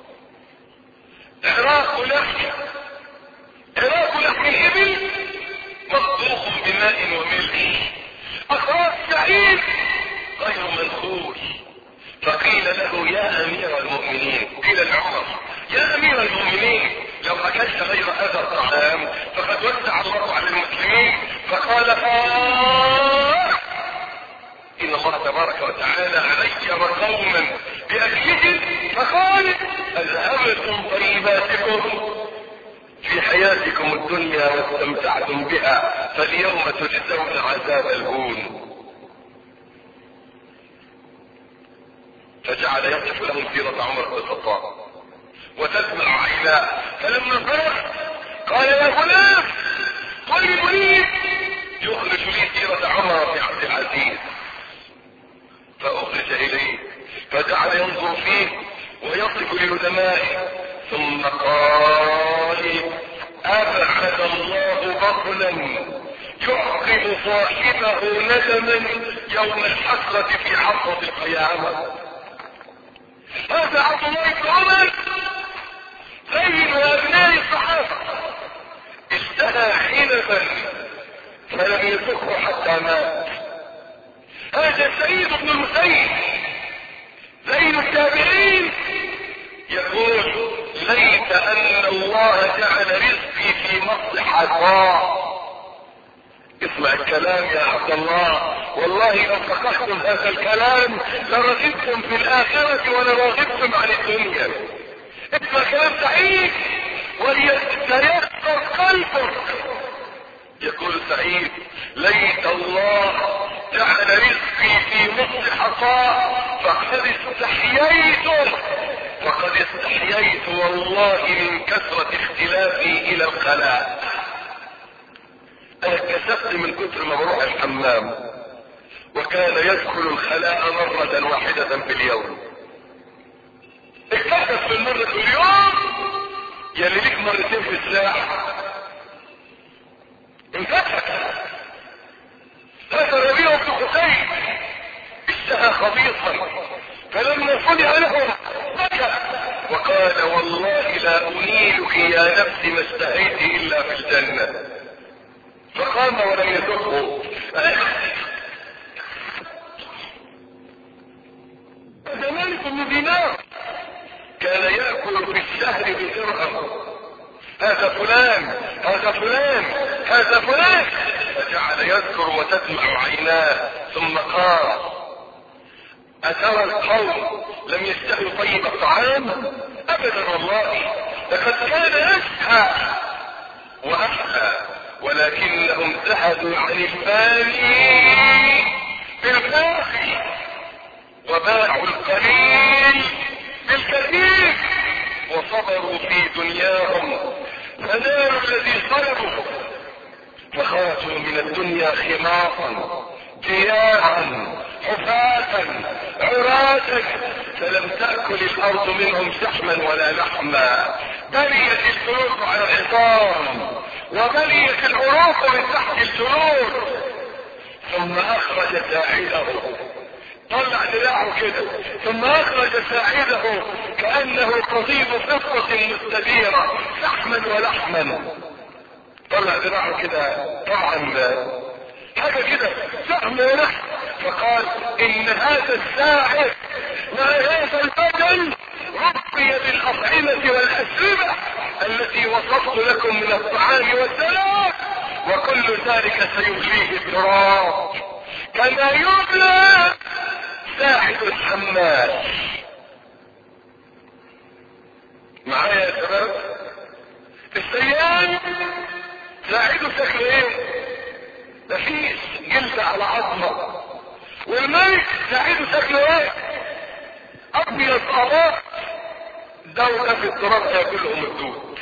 عراق لحم عراق لحم الابل مطبوخ بماء وملح اخراج سعيد غير منخول. فقيل له يا امير المؤمنين قيل لعمر يا امير المؤمنين لو اكلت غير هذا الطعام فقد وسع الله على المسلمين. فقال آه ان الله تبارك وتعالى عليك قوما باكلهم فقال اذهبتم طيباتكم في حياتكم الدنيا واستمتعتم بها فاليوم تجزون عذاب الهون. فجعل يصف لهم سيرة عمر بن الخطاب وتدمع عيناه. فلما فرغ قال يا فلان طيب لي يخرج لي سيرة عمر بن عبد العزيز. فأخرج إليه فجعل ينظر فيه ويصف لندمائه ثم قال أبعد الله بطلا يعقب صاحبه ندما يوم الحسرة في حصة القيامة. هذا عبد الله بن عمر سيد أبناء الصحابة اشتهى حنفا فلم يذقه حتى مات. هذا سعيد بن المسيب زين التابعين يقول ليت ان الله جعل رزقي في مصلحة الله. اسمع الكلام يا عبد الله والله لو فقهتم هذا الكلام لرغبتم في الاخرة ولرغبتم عن الدنيا. اسمع كلام سعيد وليتيسر قلبك. يقول سعيد ليت الله جعل رزقي في مصر حصاء فقد استحييت وقد استحييت والله من كثرة اختلافي الى الخلاء. انا اتكسفت من كثر ما بروح الحمام وكان يدخل الخلاء مرة واحدة في اليوم. اكتشف من مرة في اليوم يلي ليك مرتين في الساعة انفتح. هذا ربيع بن حسين اشتهى خبيصا فلما صنع لهم بكى وقال والله لا انيلك يا نفسي ما اشتهيت الا في الجنة. فقام ولم يذقه. هذا مالك بن دينار كان يأكل في الشهر بدرهم. هذا فلان هذا فلان هذا فلان. فجعل يذكر وتدمع عيناه ثم قال أترى القوم لم يشتهوا طيب الطعام؟ أبدا والله لقد كان أشهى وأحلى ولكنهم زهدوا عن الفاني بالباقي وباعوا القليل بالكثير وصبروا في دنياهم فنالوا الذي صبروا علينا خماصا جياعا حفاة عراة فلم تأكل الارض منهم شحما ولا لحما، بليت الجلود على العظام وبليت العروق من تحت الجلود. ثم اخرج ساعده، طلع دراعه كده، ثم اخرج ساعده كأنه قضيب فضة مستديرة شحما ولحما. طلع دراعه كده طبعا حاجة كده شحم ولحم، فقال ان هذا الساعد وهذا البدن ربي بالاطعمة والاشربة التي وصفت لكم من الطعام والسلام، وكل ذلك سيبليه التراب كما يبلى ساعد الحمال. معايا يا شباب؟ السيان ساعده شكل ايه؟ مفيش جلد على عظمه. والملك ساعده شكله ايه؟ ابيض اراء دولة في التراب ياكلهم الدود.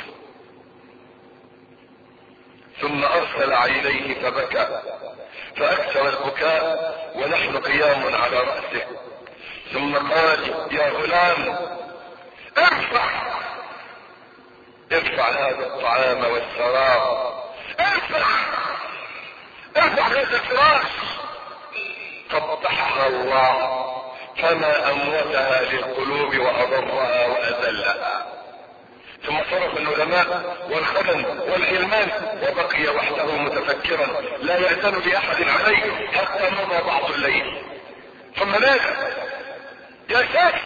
ثم ارسل عينيه فبكى فاكثر البكاء ونحن قيام على رأسه. ثم قال يا غلام ارفع ارفع هذا الطعام والشراب، ارفع ارفع هذا الفراش. قبحها الله فما اموتها للقلوب واضرها واذلها. ثم صرف العلماء والخدم والغلمان وبقي وحده متفكرا لا يأذن لأحد عليه حتى مضى بعض الليل. ثم نادى يا شيخ.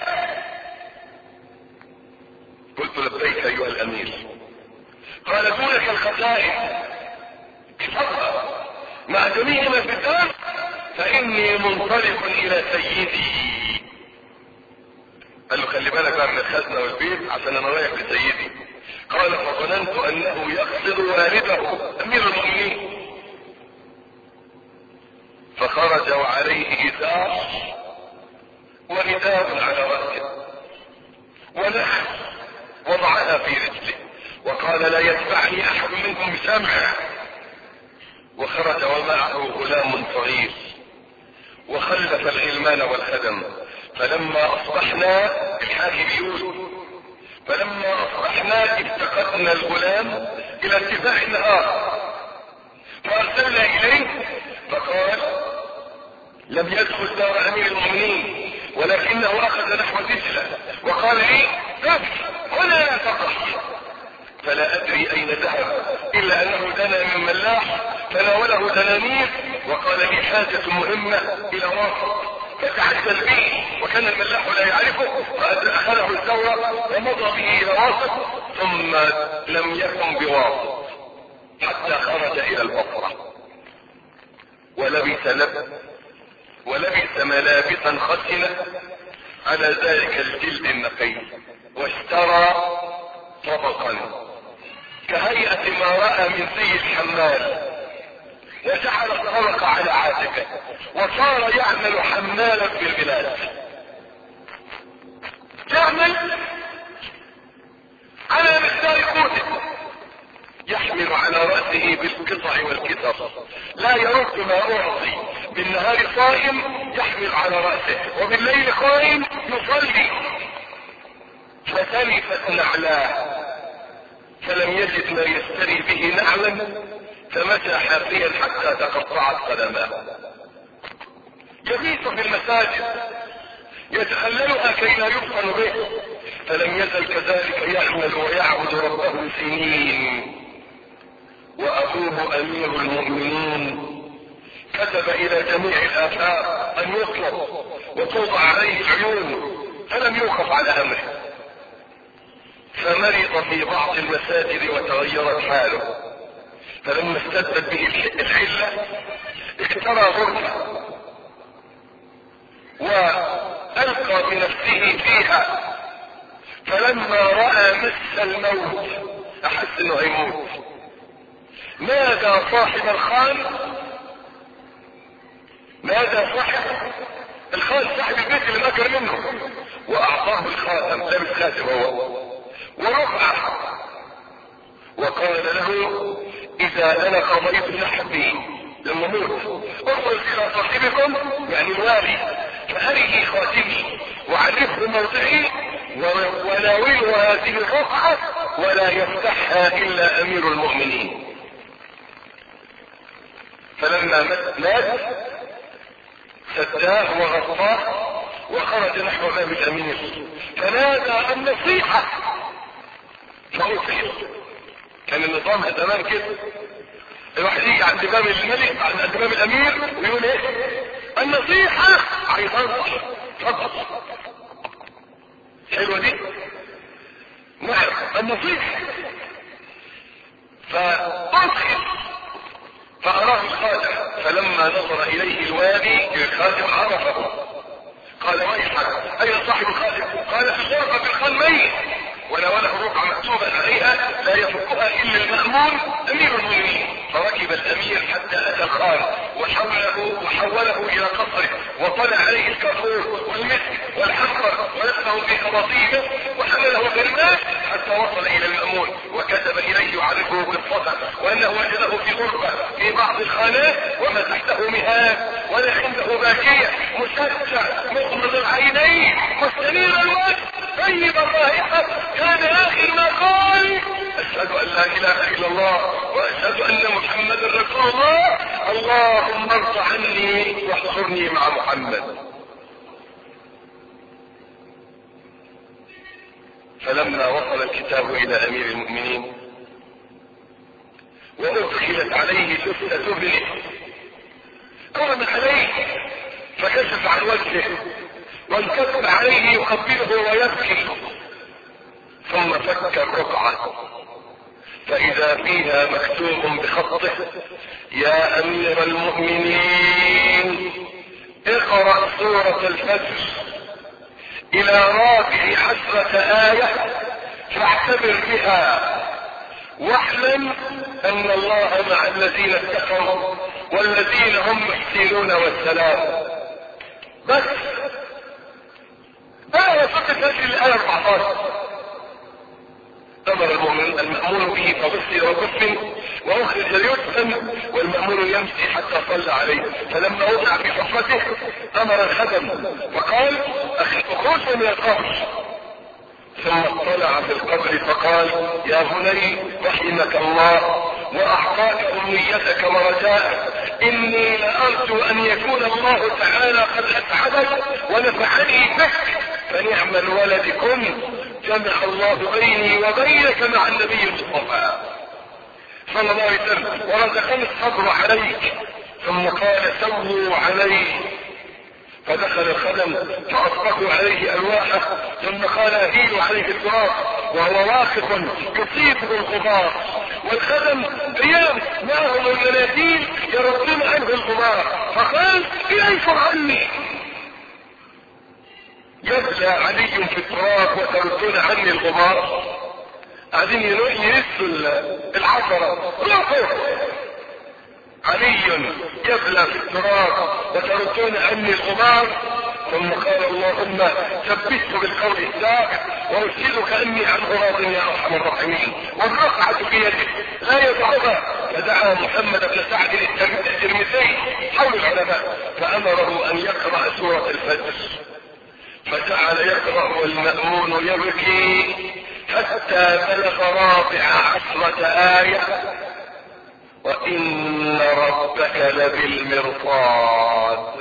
قلت لبيك ايها الامير. قال دونك الخزائن بفضل مع جميع ما في الدار فاني منطلق الى سيدي. قال له خلي بالك بقى من الخزنة والبيت عشان انا رايح لسيدي. قال فظننت انه يقصد والده امير المؤمنين. فخرج وعليه ازار ورداء على رأسه ونخل وضعها في رجله وقال لا يتبعني احد منكم بسمع. وخرج ومعه غلام صغير وخلف الغلمان والخدم. فلما اصبحنا الحاكم يقول فلما اصبحنا افتقدنا الغلام الى ارتفاع النهار فارسلنا اليه فقال لم يدخل دار امير المؤمنين ولكنه اخذ نحو دجلة وقال لي ابكي هنا لا تقع. فلا ادري اين ذهب الا انه دنا من ملاح تناوله دنانير وقال لي حاجة مهمة الى واسط فتعجل به وكان الملاح لا يعرفه فاخذه الثورة ومضى به الى واسط ثم لم يكن بواسط حتى خرج الى البصرة ولبس لب ولبس ملابسا خشنة على ذلك الجلد النقي واشترى طبقا كهيئة ما رأى من زي الحمال وجعل الطبق على عاتقه وصار يعمل حمالا في البلاد. يعمل على مقدار قوته يحمل على رأسه بالقطع والكسر لا يرد ما أعطي. بالنهار صائم يحمل على رأسه وبالليل قائم يصلي. فتلفت نعلاه فلم يجد ما يشتري به نعلا فمشى حافيا حتى تقطعت قدماه. يبيت في المساجد يتخللها كي لا يفطن به فلم يزل كذلك يعمل ويعبد ربه سنين. وابوه امير المؤمنين كتب الى جميع الافاق ان يطلب وتوضع عليه العيون فلم يوقف على امره. فمرض في بعض المساجد وتغيرت حاله فلما اشتدت به الحلة اخترى غرفة والقى بنفسه فيها فلما رأى مس الموت احس انه هيموت نادى صاحب الخان نادى صاحب الخان صاحب البيت اللي مأجر منه واعطاه الخاتم لابس خاتم هو ورفعه وقال له اذا انا قضيت نحبي لما موت انظر الى صاحبكم يعني الوالي فأريه خاتمي وعرفه موضعي وناوله هذه الرقعة ولا يفتحها الا امير المؤمنين. فلما مات سداه وغطاه وخرج نحو باب الامير فنادى النصيحة فأصيب. كان النظام تمام كده، الواحد يجي عند باب الملك عند باب الامير ويقول ايه النصيحة عايز انصح فقط. حلوة دي؟ نعم النصيحة. فأدخل فأراه الخادم فلما نظر إليه الوالي الخادم عرفه قال ويحك أين صاحب الخادم؟ قال في الغرفة بالخان ميت وناوله الرقعة مكتوبة عليها لا يفكها إلا المأمون أمير المؤمنين. فركب الأمير حتى أتى الخان وحوله, وحوله إلى قصره وطلع عليه الكافور والمسك والحفر ونفسه في خراطيمه وحمله في الماء حتى وصل إلى المأمون وكتب إليه يعرفه قصته وأنه وجده في غرفة في بعض الخانات وما تحته مهاد ولا عنده باكية مسجع مغمض العينين مستنير الوجه طيب الرائحة. كان آخر ما قال أشهد أن لا إله إلا الله وأشهد أن محمد رسول الله اللهم ارض عني واحشرني مع محمد. فلما وصل الكتاب إلى أمير المؤمنين وأدخلت عليه جثة ابنه قام عليه فكشف عن وجهه وانكسر عليه يقبله ويبكي ثم فك الرقعة فإذا فيها مكتوب بخطه يا أمير المؤمنين اقرأ سورة الفجر إلى رابع عشرة آية فاعتبر بها واعلم أن الله مع الذين اتقوا والذين هم محسنون والسلام. بس أنا وصلت هذه الآية أربعة عشر أمر المؤمن المأمون به فغسل وكفن وأخرج ليدفن والمأمون يمشي حتى صلى عليه. فلما وضع في حفرته أمر الخدم وقال اخرج من القبر ثم اطلع في القبر فقال يا بني رحمك الله وأعطاك أمنيتك ورجاءك إني لأرجو أن يكون الله تعالى قد أسعدك ونفعني بك فنعم الولد كن جمع الله بيني وبينك مع النبي المصطفى صلى الله عليه وسلم ورزقني الصبر عليك. ثم قال سووا عليه فدخل الخدم فأطبقوا عليه ألواحه ثم قال أهيلوا عليه التراب وهو واقف يصيبه الغبار والخدم قيام معهم المناديل يردون عنه الغبار فقال إليكم عني يبلى علي في التراب وتردون عني الغبار. قاعدين يرسوا العصرة روحوا علي يبلى في التراب وتردون عني الغبار. ثم قال اللهم ثبته بالقول الثابت وارشدك اني عنه راض يا ارحم الراحمين والرقعة بيده لا يضعها. فدعا محمد بن سعد الترمذي حول العلماء فامره ان يقرأ سورة الفجر فجعل يقرأ والمأمون يبكي حتى بلغ رابع عشرة آية وإن ربك لبالمرصاد.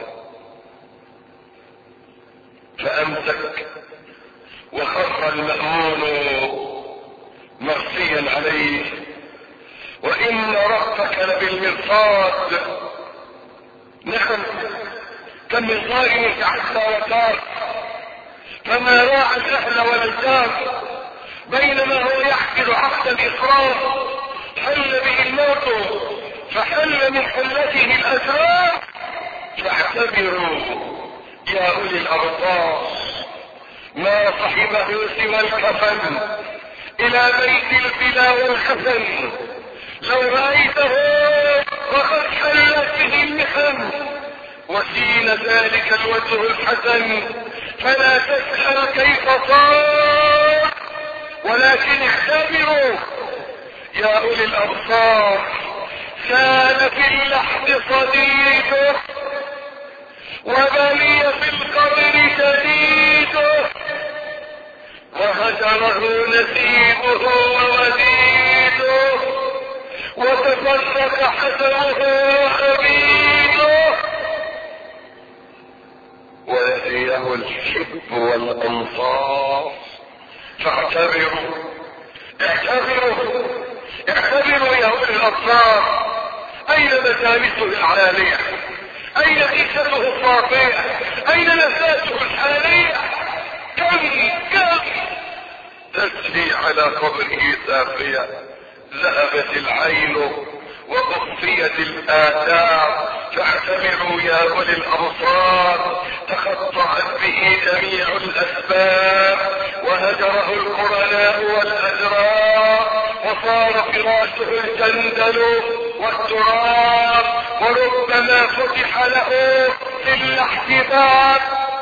فأمسك وخر المأمون مغشيا عليه وإن ربك لبالمرصاد. نعم كم من ظالم تعدى وتاب فما راعى الأهل ولا الجار بينما هو يحفظ عقد الإصرار حل به الموت فحل من حلته الأسرار. فاعتبروا يا أولي الأبصار ما صحبه سوى الكفن إلى بيت البلا والحسن لو رأيته وقد حلت به المحن وسين ذلك الوجه الحسن فلا تسأل كيف صار ولكن اعتبروا يا أولي الأبصار كان في اللحد صديده وبلي في القبر شديده وهجره نسيبه ووديده وتفرق حسبه وعبيده ونسيه الحب والانصاف. فاعتبروا اعتبروا اعتبروا يا اولي الابصار، اين مجالسه العاليه؟ اين عيشته الصافيه؟ اين لذاته الحاليه؟ كم كم تسري على قبره سافيه، ذهبت العين وقصيت الآثار. فاعتبروا يا أولي الأبصار، تقطعت به جميع الأسباب وهجره القرناء والأزرار وصار فراشه الجندل والتراب وربما فتح له في اللحد باب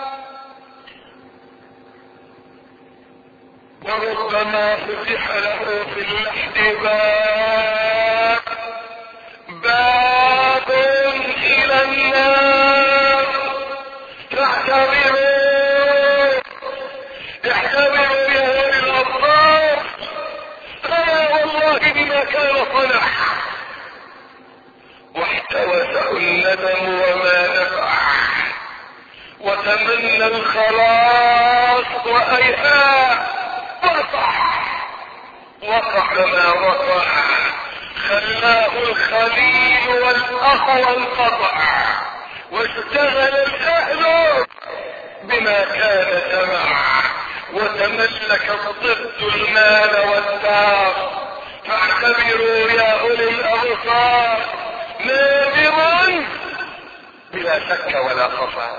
وربما فتح له في اللحد باب باب الى النار. فاعتبروا اعتبروا يا اولي الابصار، فلا والله بما كان صنع واحتوسه الندم وما نفع وتمنى الخلاص وايها وقع وقع ما وقع. خلاه الخليل والاخ وانقطع واشتغل الاهل بما كان جمع وتملك الضد المال والدار. فاعتبروا يا اولي الابصار، نادر بلا شك ولا خفا،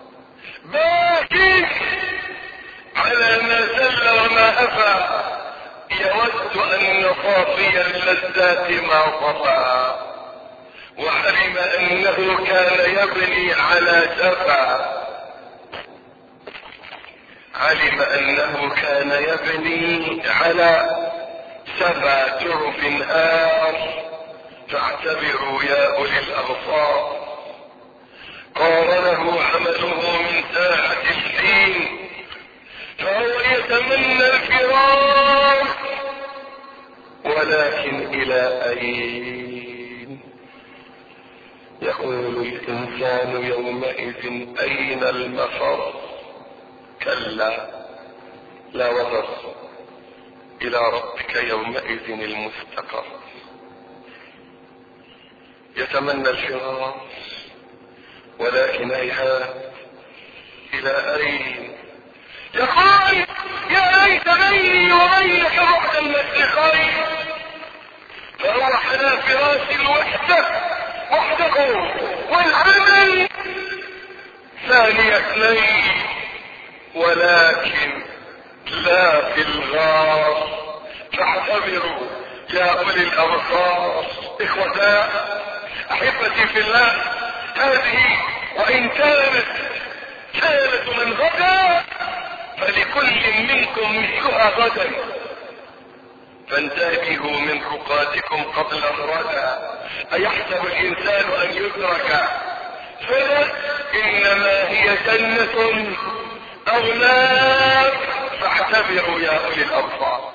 باكي على ما زل وما أفى، يود أن صافي اللذات ما طفى وعلم أنه كان يبني على شفا علم أنه كان يبني على شفا جرف آر. فاعتبروا يا أولي الأبصار، قارنه عمله من ساعة الحين فهو يتمنى الفرار، ولكن إلى أين؟ يقول الإنسان يومئذ أين المفر؟ كلا لا وزر، إلى ربك يومئذ المستقر. يتمنى الفرار ولكن هيهات إلى أين؟ يقول يا ليت بيني وبينك بعد المشرقين، فهو على فراش الوحدة وحده والعمل ثاني اثنين، ولكن لا في الغار. فاعتبروا يا اولي الابصار اخوتاه احبتي في الله، هذه وان كانت كانت من غدا فلكل منكم مثلها غدا، فانتبهوا من رقاتكم قبل الردى. ايحسب الانسان ان يترك فلا، انما هي جنة او نار. فاعتبروا يا اولي الابصار.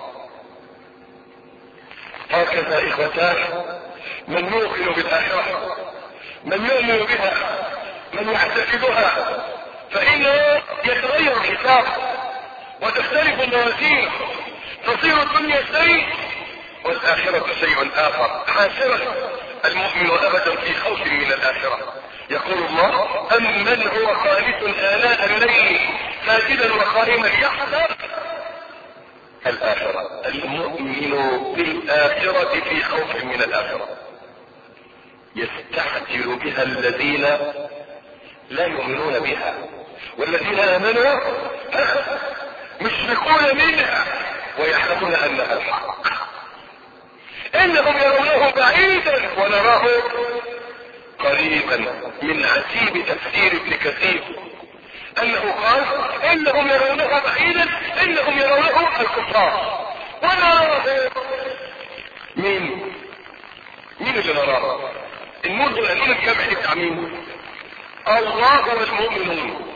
هكذا اخوتاه من يوقن بالاخرة، من يؤمن بها، من يعتقدها، فانه يتغير الحساب وتختلف الموازين، تصير الدنيا شيء والاخرة شيء اخر. حاسرة المؤمن ابدا في خوف من الاخرة. يقول الله امن هو قانت اناء الليل ساجدا وقائما يحذر الاخرة. المؤمن بالاخرة في خوف من الاخرة، يستعجل بها الذين لا يؤمنون بها، والذين امنوا مشفقون منها ويعلمون انها الحق. انهم يرونه بعيدا ونراه قريبا. من عجيب تفسير ابن كثير انه قال انهم يرونه بعيدا، انهم يرونه الكفار ونراه. مين مين اللي نراه. النور دول النور الجمع بتاع مين؟ الله والمؤمنون.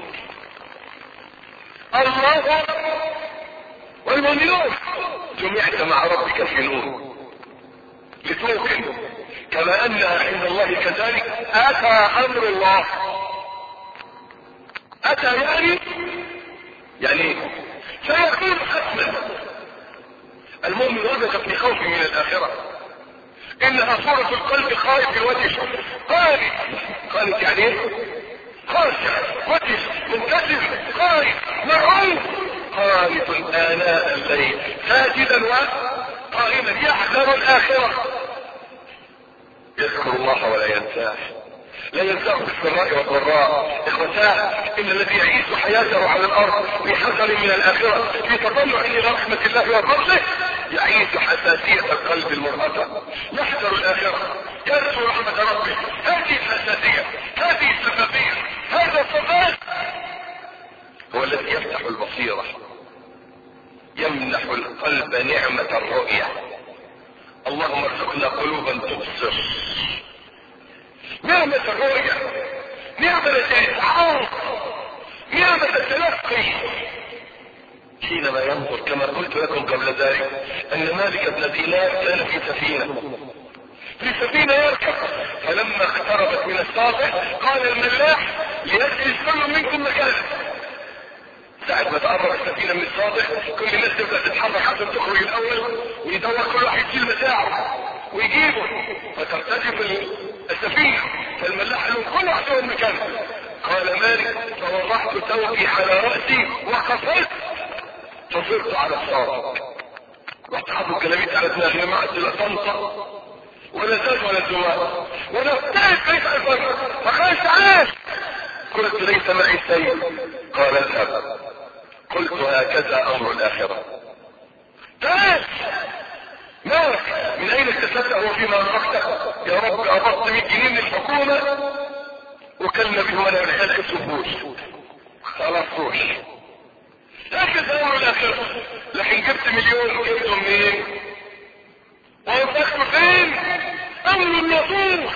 الله والمؤمنون جمعت مع ربك في نور لتوقن كما انها عند الله كذلك. اتى امر الله. اتى يعني يعني سيكون حتما. المؤمن وجد في خوف من الاخره. انها صورة القلب خائف في وجهه قانت. قانت يعني ايه؟ خاشع وجه منكسر خائف مرعوب قانت اناء الليل ساجدا وقائما يحذر الاخره. يذكر الله ولا ينساه. لا ينساه في السراء والضراء. اخوتاه ان الذي يعيش حياته على الارض في حذر من الاخره في تطلع الى رحمه الله وفضله يعيش حساسيه القلب المرهفه. يحذر الاخره يرجو رحمه ربه. هذه الحساسيه هذه الشفافيه هذا الصفات هو الذي يفتح البصيره يمنح القلب نعمه الرؤيه. اللهم ارزقنا قلوبا تبصر. نعمة الرؤية نعمة الإسعار نعمة التلقي. حينما ينظر كما قلت لكم قبل ذلك أن مالك بن دينار كان في سفينة في سفينة يركب فلما اقتربت من الشاطئ قال الملاح ليجلس كل منكم مكانه. ساعة ما تقرب السفينة من الشاطئ كل الناس تبدأ تتحرك عشان تخرج الأول ويدور كل واحد يشيل متاعه ويجيبه فترتجف السفينة. فالملاح لهم كل واحد من مكانه. قال مالك فوضعت ثوبي على رأسي وقفزت فصرت على الشاطئ. رحت حاطط كلاميت على دماغي ما عدت لا طنطا ولا زاد ولا زواء ولا افتعت كيف الفرق. فقال تعال. قلت ليس معي شيء. قال اذهب. قلت هكذا امر الاخره. تعال مالك من اين اكتسبته وفيما انفقته؟ يا رب قبضت مية جنيه من الحكومه وكلنا بهم انا والعيال كسبوش خلاص روح. هكذا امر الاخره. لكن جبت مليون جبته منين؟ وانفقته فين؟ امر النصوص.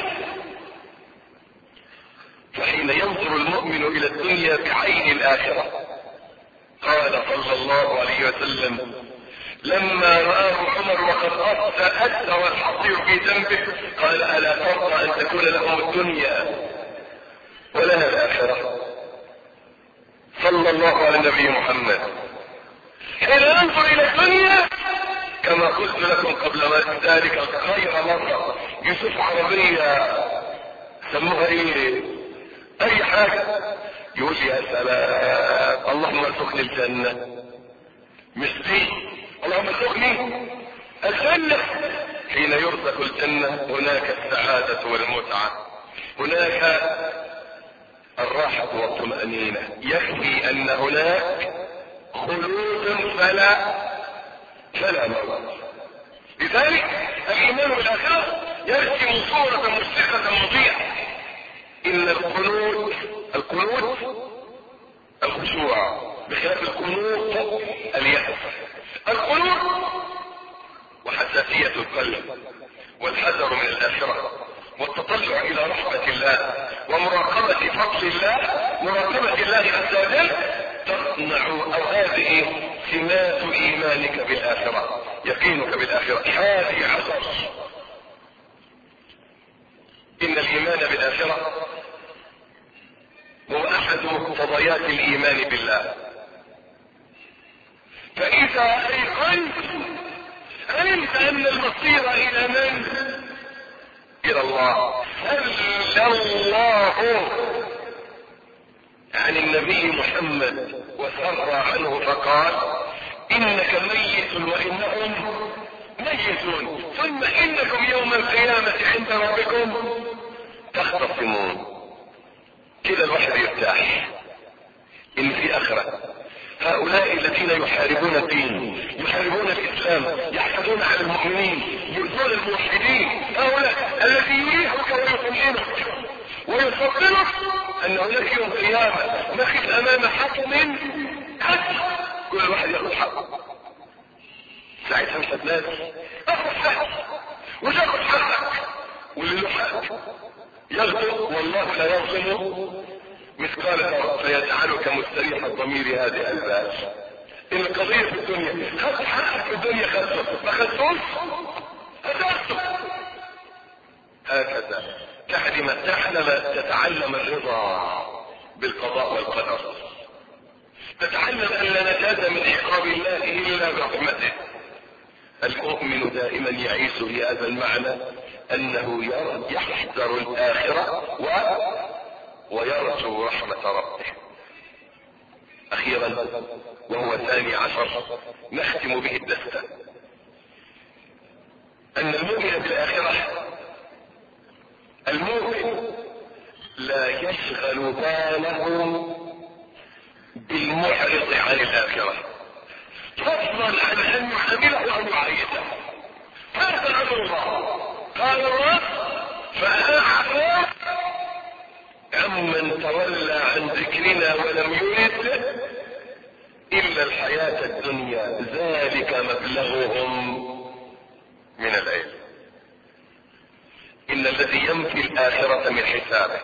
فحين ينظر المؤمن الى الدنيا بعين الاخره قال صلى الله عليه وسلم لما رآه عمر وقد أدى والحصير في ذنبه قال ألا ترضى أن تكون لهم الدنيا ولنا الآخرة. صلى الله على النبي محمد. حين ننظر إلى الدنيا كما قلت لكم قبل ذلك خير مرة يوسف عربية سموها ايه اي حاجة يقول يا سلام اللهم ارزقني الجنة مش دي اللهم ارزقني الجنة. حين يرزق الجنة هناك السعادة والمتعة هناك الراحة والطمأنينة. يكفي ان هناك خلود فلا فلا موت. لذلك الايمان بالاخره يرسم صورة مشرقة مضيئة. ان القنوت القنوت الخشوع بخلاف القنوط اليأس. القنوط وحساسية القلب والحذر من الاخرة والتطلع الى رحمة الله ومراقبة فضل الله مراقبة الله عز وجل تصنع او هذه سمات ايمانك بالاخرة يقينك بالاخرة. هذه عشر ان الايمان بالاخرة هو احد مقتضيات الايمان بالله. فاذا ايقنت علمت ان المصير الى من؟ الى الله. صلى الله عن النبي محمد وسر عنه فقال انك ميت وانهم ميتون ثم انكم يوم القيامة عند ربكم تختصمون. كده الواحد يرتاح ان في اخرة. هؤلاء الذين يحاربون الدين يحاربون الاسلام يحسدون على المؤمنين يؤذون الموحدين هؤلاء الذي يريحك ويطمئنك ويفضلك ان هناك يوم قيامة نقف امام حكم حد كل واحد ياخذ حقه. ساعتها مش هتنادي اخذ حقك وتاخذ حقك واللي له حق يغفر، والله لا يظلم مثقال ذرة فيجعلك مستريح الضمير هذه الباس. ان القضية في الدنيا خد حقك في الدنيا خدته ما خدتوش هتخسر. هكذا تحلم تحلم تتعلم الرضا بالقضاء والقدر، تتعلم ان لا نجاة من عقاب الله الا برحمته. المؤمن دائما يعيش في هذا المعنى انه يحذر الاخرة و... ويرجو رحمة ربه. اخيرا وهو ثاني عشر نختم به الدستة، ان المؤمن بالاخرة المؤمن لا يشغل باله بالمعرض عن الاخرة فضلا عن ان يحمله او يعيشه. هذا امر الله قال الرب فاعرض عمن تولى عن ذكرنا ولم يرد الا الحياة الدنيا ذلك مبلغهم من العلم. ان الذي ينفي الاخرة من حسابه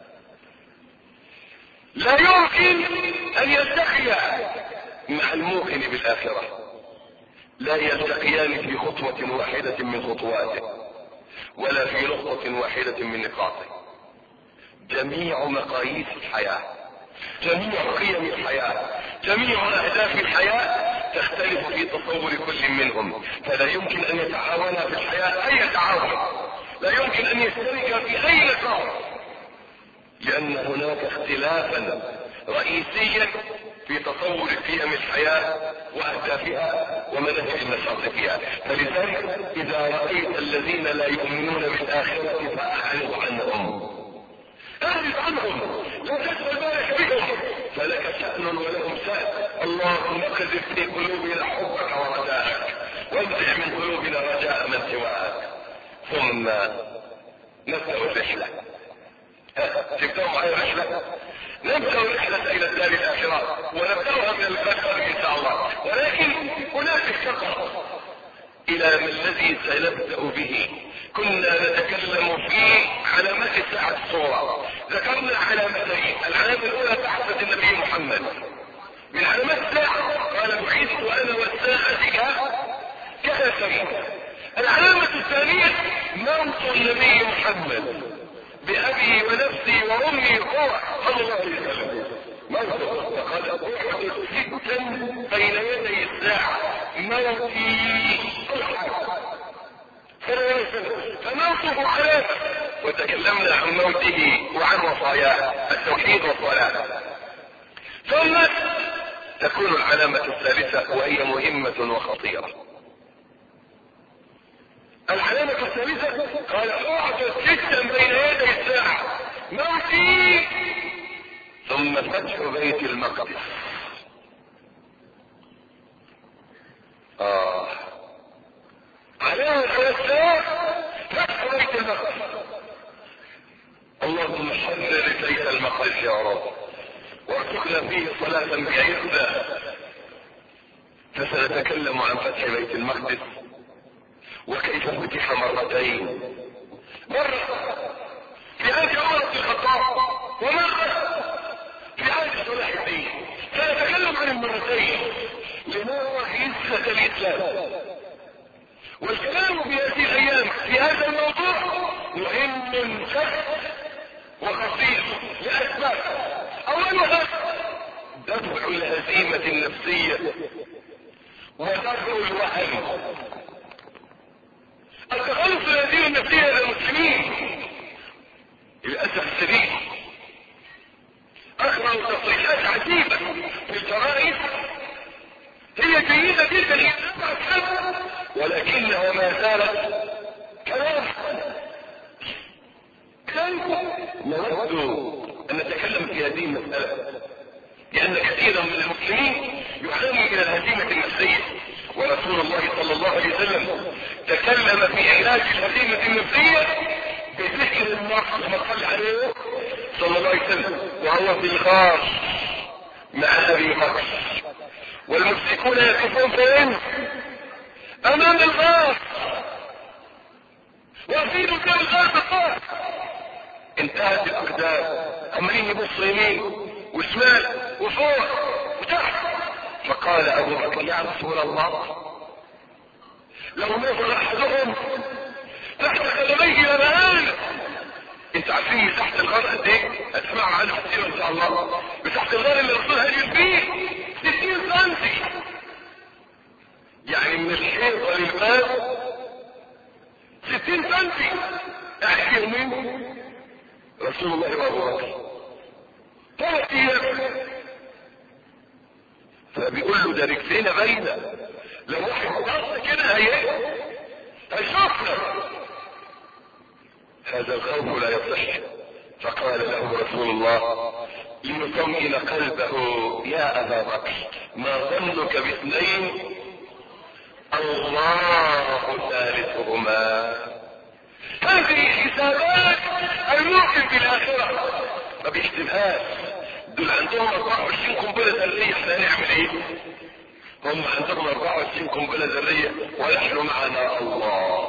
لا يمكن ان يلتقي مع الموقن بالاخرة، لا يلتقيان في خطوة واحدة من خطواته ولا في نقطة واحدة من نقاطه. جميع مقاييس الحياة، جميع قيم الحياة، جميع اهداف الحياة تختلف في تصور كل منهم، فلا يمكن ان يتعاونا في الحياة اي تعاون، لا يمكن ان يشترك في اي نشاط، لان هناك اختلافا رئيسيا في تصور قيم الحياة واهدافها ومناهج النشاط فيها. فلذلك اذا رأيت الذين لا يؤمنون بالاخرة فاعرض عنهم، اعرض عنهم، لا تشغل بالك بهم، فلك شأن ولهم شأن. اللهم اقذف في قلوبنا حبك ورجاءك وانزع من قلوبنا رجاء من سواك. ثم نبدأ الرحلة. تبدأوا معي الرحلة؟ نبدأ الرحلة الى الدار الاخرة ونبدأها من القدر ان شاء الله، ولكن هناك شطر الى ما الذي سنبدأ به. كنا نتكلم في علامات ساعة الصورة، ذكرنا علامتين. العلامة الاولى بعثة النبي محمد، من علامات الساعة قال بعثت وانا والساعة كهاتين. العلامة الثانية موت النبي محمد بأبي ونفسي وأمي هو صلى الله عليه وسلم. موته فقد أقعد ستا بين يدي الساعة موتي فموته علامة، وتكلمنا عن موته وعن وصاياه التوحيد والصلاة. ثم تكون العلامة الثالثة وهي مهمة وخطيرة. العلامة الثالثة قال اقعد ستا بين يدي الساعة موتي ثم فتح بيت المقدس. آه علامة الثالثة فتح بيت المقدس. اللهم حرر بيت المقدس يا رب وارزقنا فيه صلاة بعزة. فسنتكلم عن فتح بيت المقدس وكيف فتح مرتين، مرة في عهد عمر بن الخطاب ومرة في عهد صلاح الدين. سنتكلم عن المرتين لنرى عزة الإسلام. والكلام في هذه الأيام في هذا الموضوع مهم جدا وخطير لأسباب. أولها دفع الهزيمة النفسية ودفع الوهم. التخلص من الهزيمة النفسية للمسلمين للأسف الشديد أخبر تصريحات عجيبة في الجرائد هي جيدة جدا ولكنها ما زالت كلام. نود أن نتكلم في هذه المسألة لأن كثيرا من المسلمين يعاني من الهزيمة النفسية، ورسول الله صلى الله عليه وسلم تكلم في علاج الهزيمة النفسية بذكر النص كما قال عليه صلى الله عليه وسلم وهو في الغار مع أبي بكر والمشركون يقفون فين؟ أمام الغار وفي مكان الغار انتهت الاقدام، عمالين يبصوا يمين وشمال وفوق وتحت. فقال ابو بكر يا رسول الله لو نظر احدهم تحت قدميه لمآل. انت عارفين مساحة الغار قد ايه؟ هتسمعوا عنها كتير ان شاء الله. مساحة الغار اللي الرسول هيجي فيه ستين سنتي، يعني من الحيطة للباب ستين سنتي. احكي يومين رسول الله وابو بكر ثلاث ايام. فبيقول له ده رجلينا باينه، لو واحد بص كده هي هيشوفنا. هذا الخوف لا يصح. فقال له رسول الله ليطمئن قلبه يا ابا بكر ما ظنك باثنين الله ثالثهما. هذه حسابات المؤمن بالاخره ما بيحسبهاش. دول عندهم اربعة وعشرين قنبله ذريه، احنا هنعمل ايه؟ هم عندهم اربعة وعشرين قنبله ذريه ونحن معنا الله.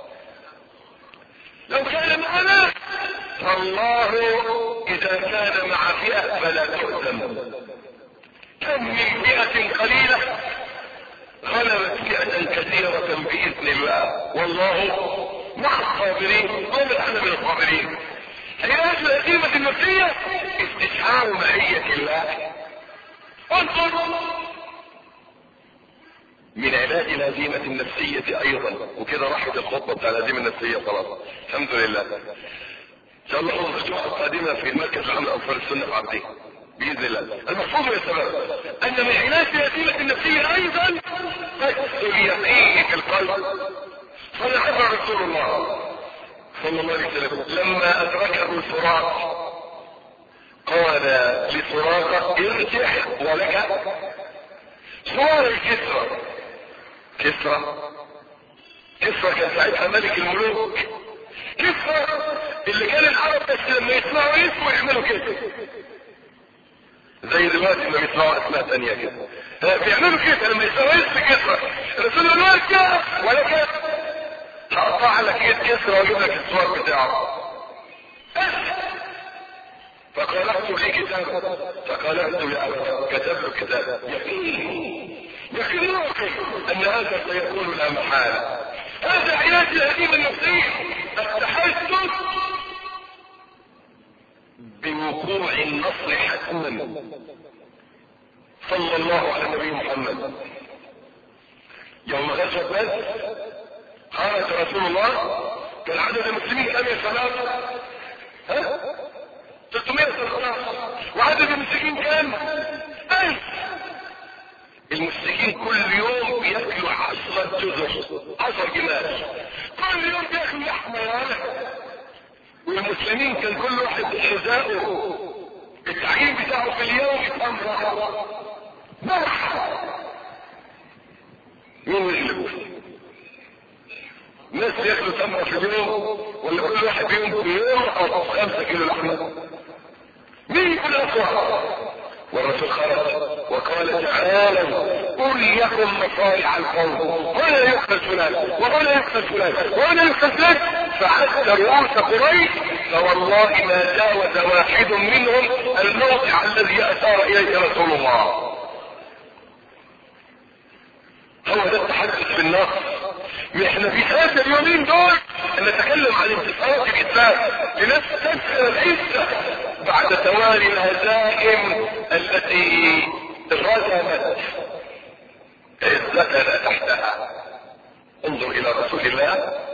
لو كان معنا فالله اذا كان مع فئه فلا تهزم. كم من فئه قليله غلبت فئه كثيره باذن الله، والله مع الصابرين. قوم احنا من الصابرين. علاج الهزيمة النفسية استشعار معية الله. انظر من علاج الهزيمة النفسية ايضا، وكده راحت الخطبة بتاع الهزيمة النفسية خلاص الحمد لله. ان شاء الله الاسبوع القادمة في المركز العام لانصار السنة العبدية باذن الله. المفروض يا شباب ان من علاج الهزيمة النفسية ايضا قصد اليقين في القلب. فنعبر رسول الله صلى الله عليه وسلم لما ادركه سراق قال لسراقه ارجع ولك سوار الكسرى. كسرى كسرى كان ساعتها ملك الملوك. كسرى اللي كان العرب بس لما يسمعوا اسمه يعملوا كده، زي دلوقتي لما يسمعوا اسماء تانية كده بيعملوا كده لما يسمعوا اسم كسرى. رسول الله ارجع ولك هقطع لك ايد كسرى واجيب لك السوار بتاعه. فقالت لي كتاب فقالت له كتب له كتاب يقين يقين ان هذا سيكون لا محالة. هذا علاج الهزيمة النفسية، التحسس بوقوع النصر حتما. صلى الله على النبي محمد يوم غزوة بدر خرج رسول الله كان عدد المسلمين كم يا شباب؟ ها؟ ثلاثمائة وثلاثة. وعدد المسلمين كم؟ ألف. المسلمين كل يوم بياكلوا عشرة جزر، عشر جمال كل يوم بياكلوا لحمة ولا. والمسلمين كان كل واحد حذاءه التعيين بتاعه في اليوم يتأمر مرحبا. مين يغلب؟ الناس بياكلوا تمرة في اليوم ولا كل واحد يوم في يوم او خمسة كيلو لحمة؟ مين يكون اقوى؟ والرسول خرج وقال تعالوا اريكم مصارع القوم، هنا يقتل فلان وهنا يقتل فلان وهنا يقتل فلان. فعد رؤوس قريش فوالله ما جاوز واحد منهم الموضع الذي اشار اليه رسول الله. هو ده التحدث بالنصر. احنا في هذا اليومين دول نتكلم عن انتصارات الاسلام لناس تسأل العزة بعد توالي الهزائم التي رزمت عزتنا تحتها. انظر الى رسول الله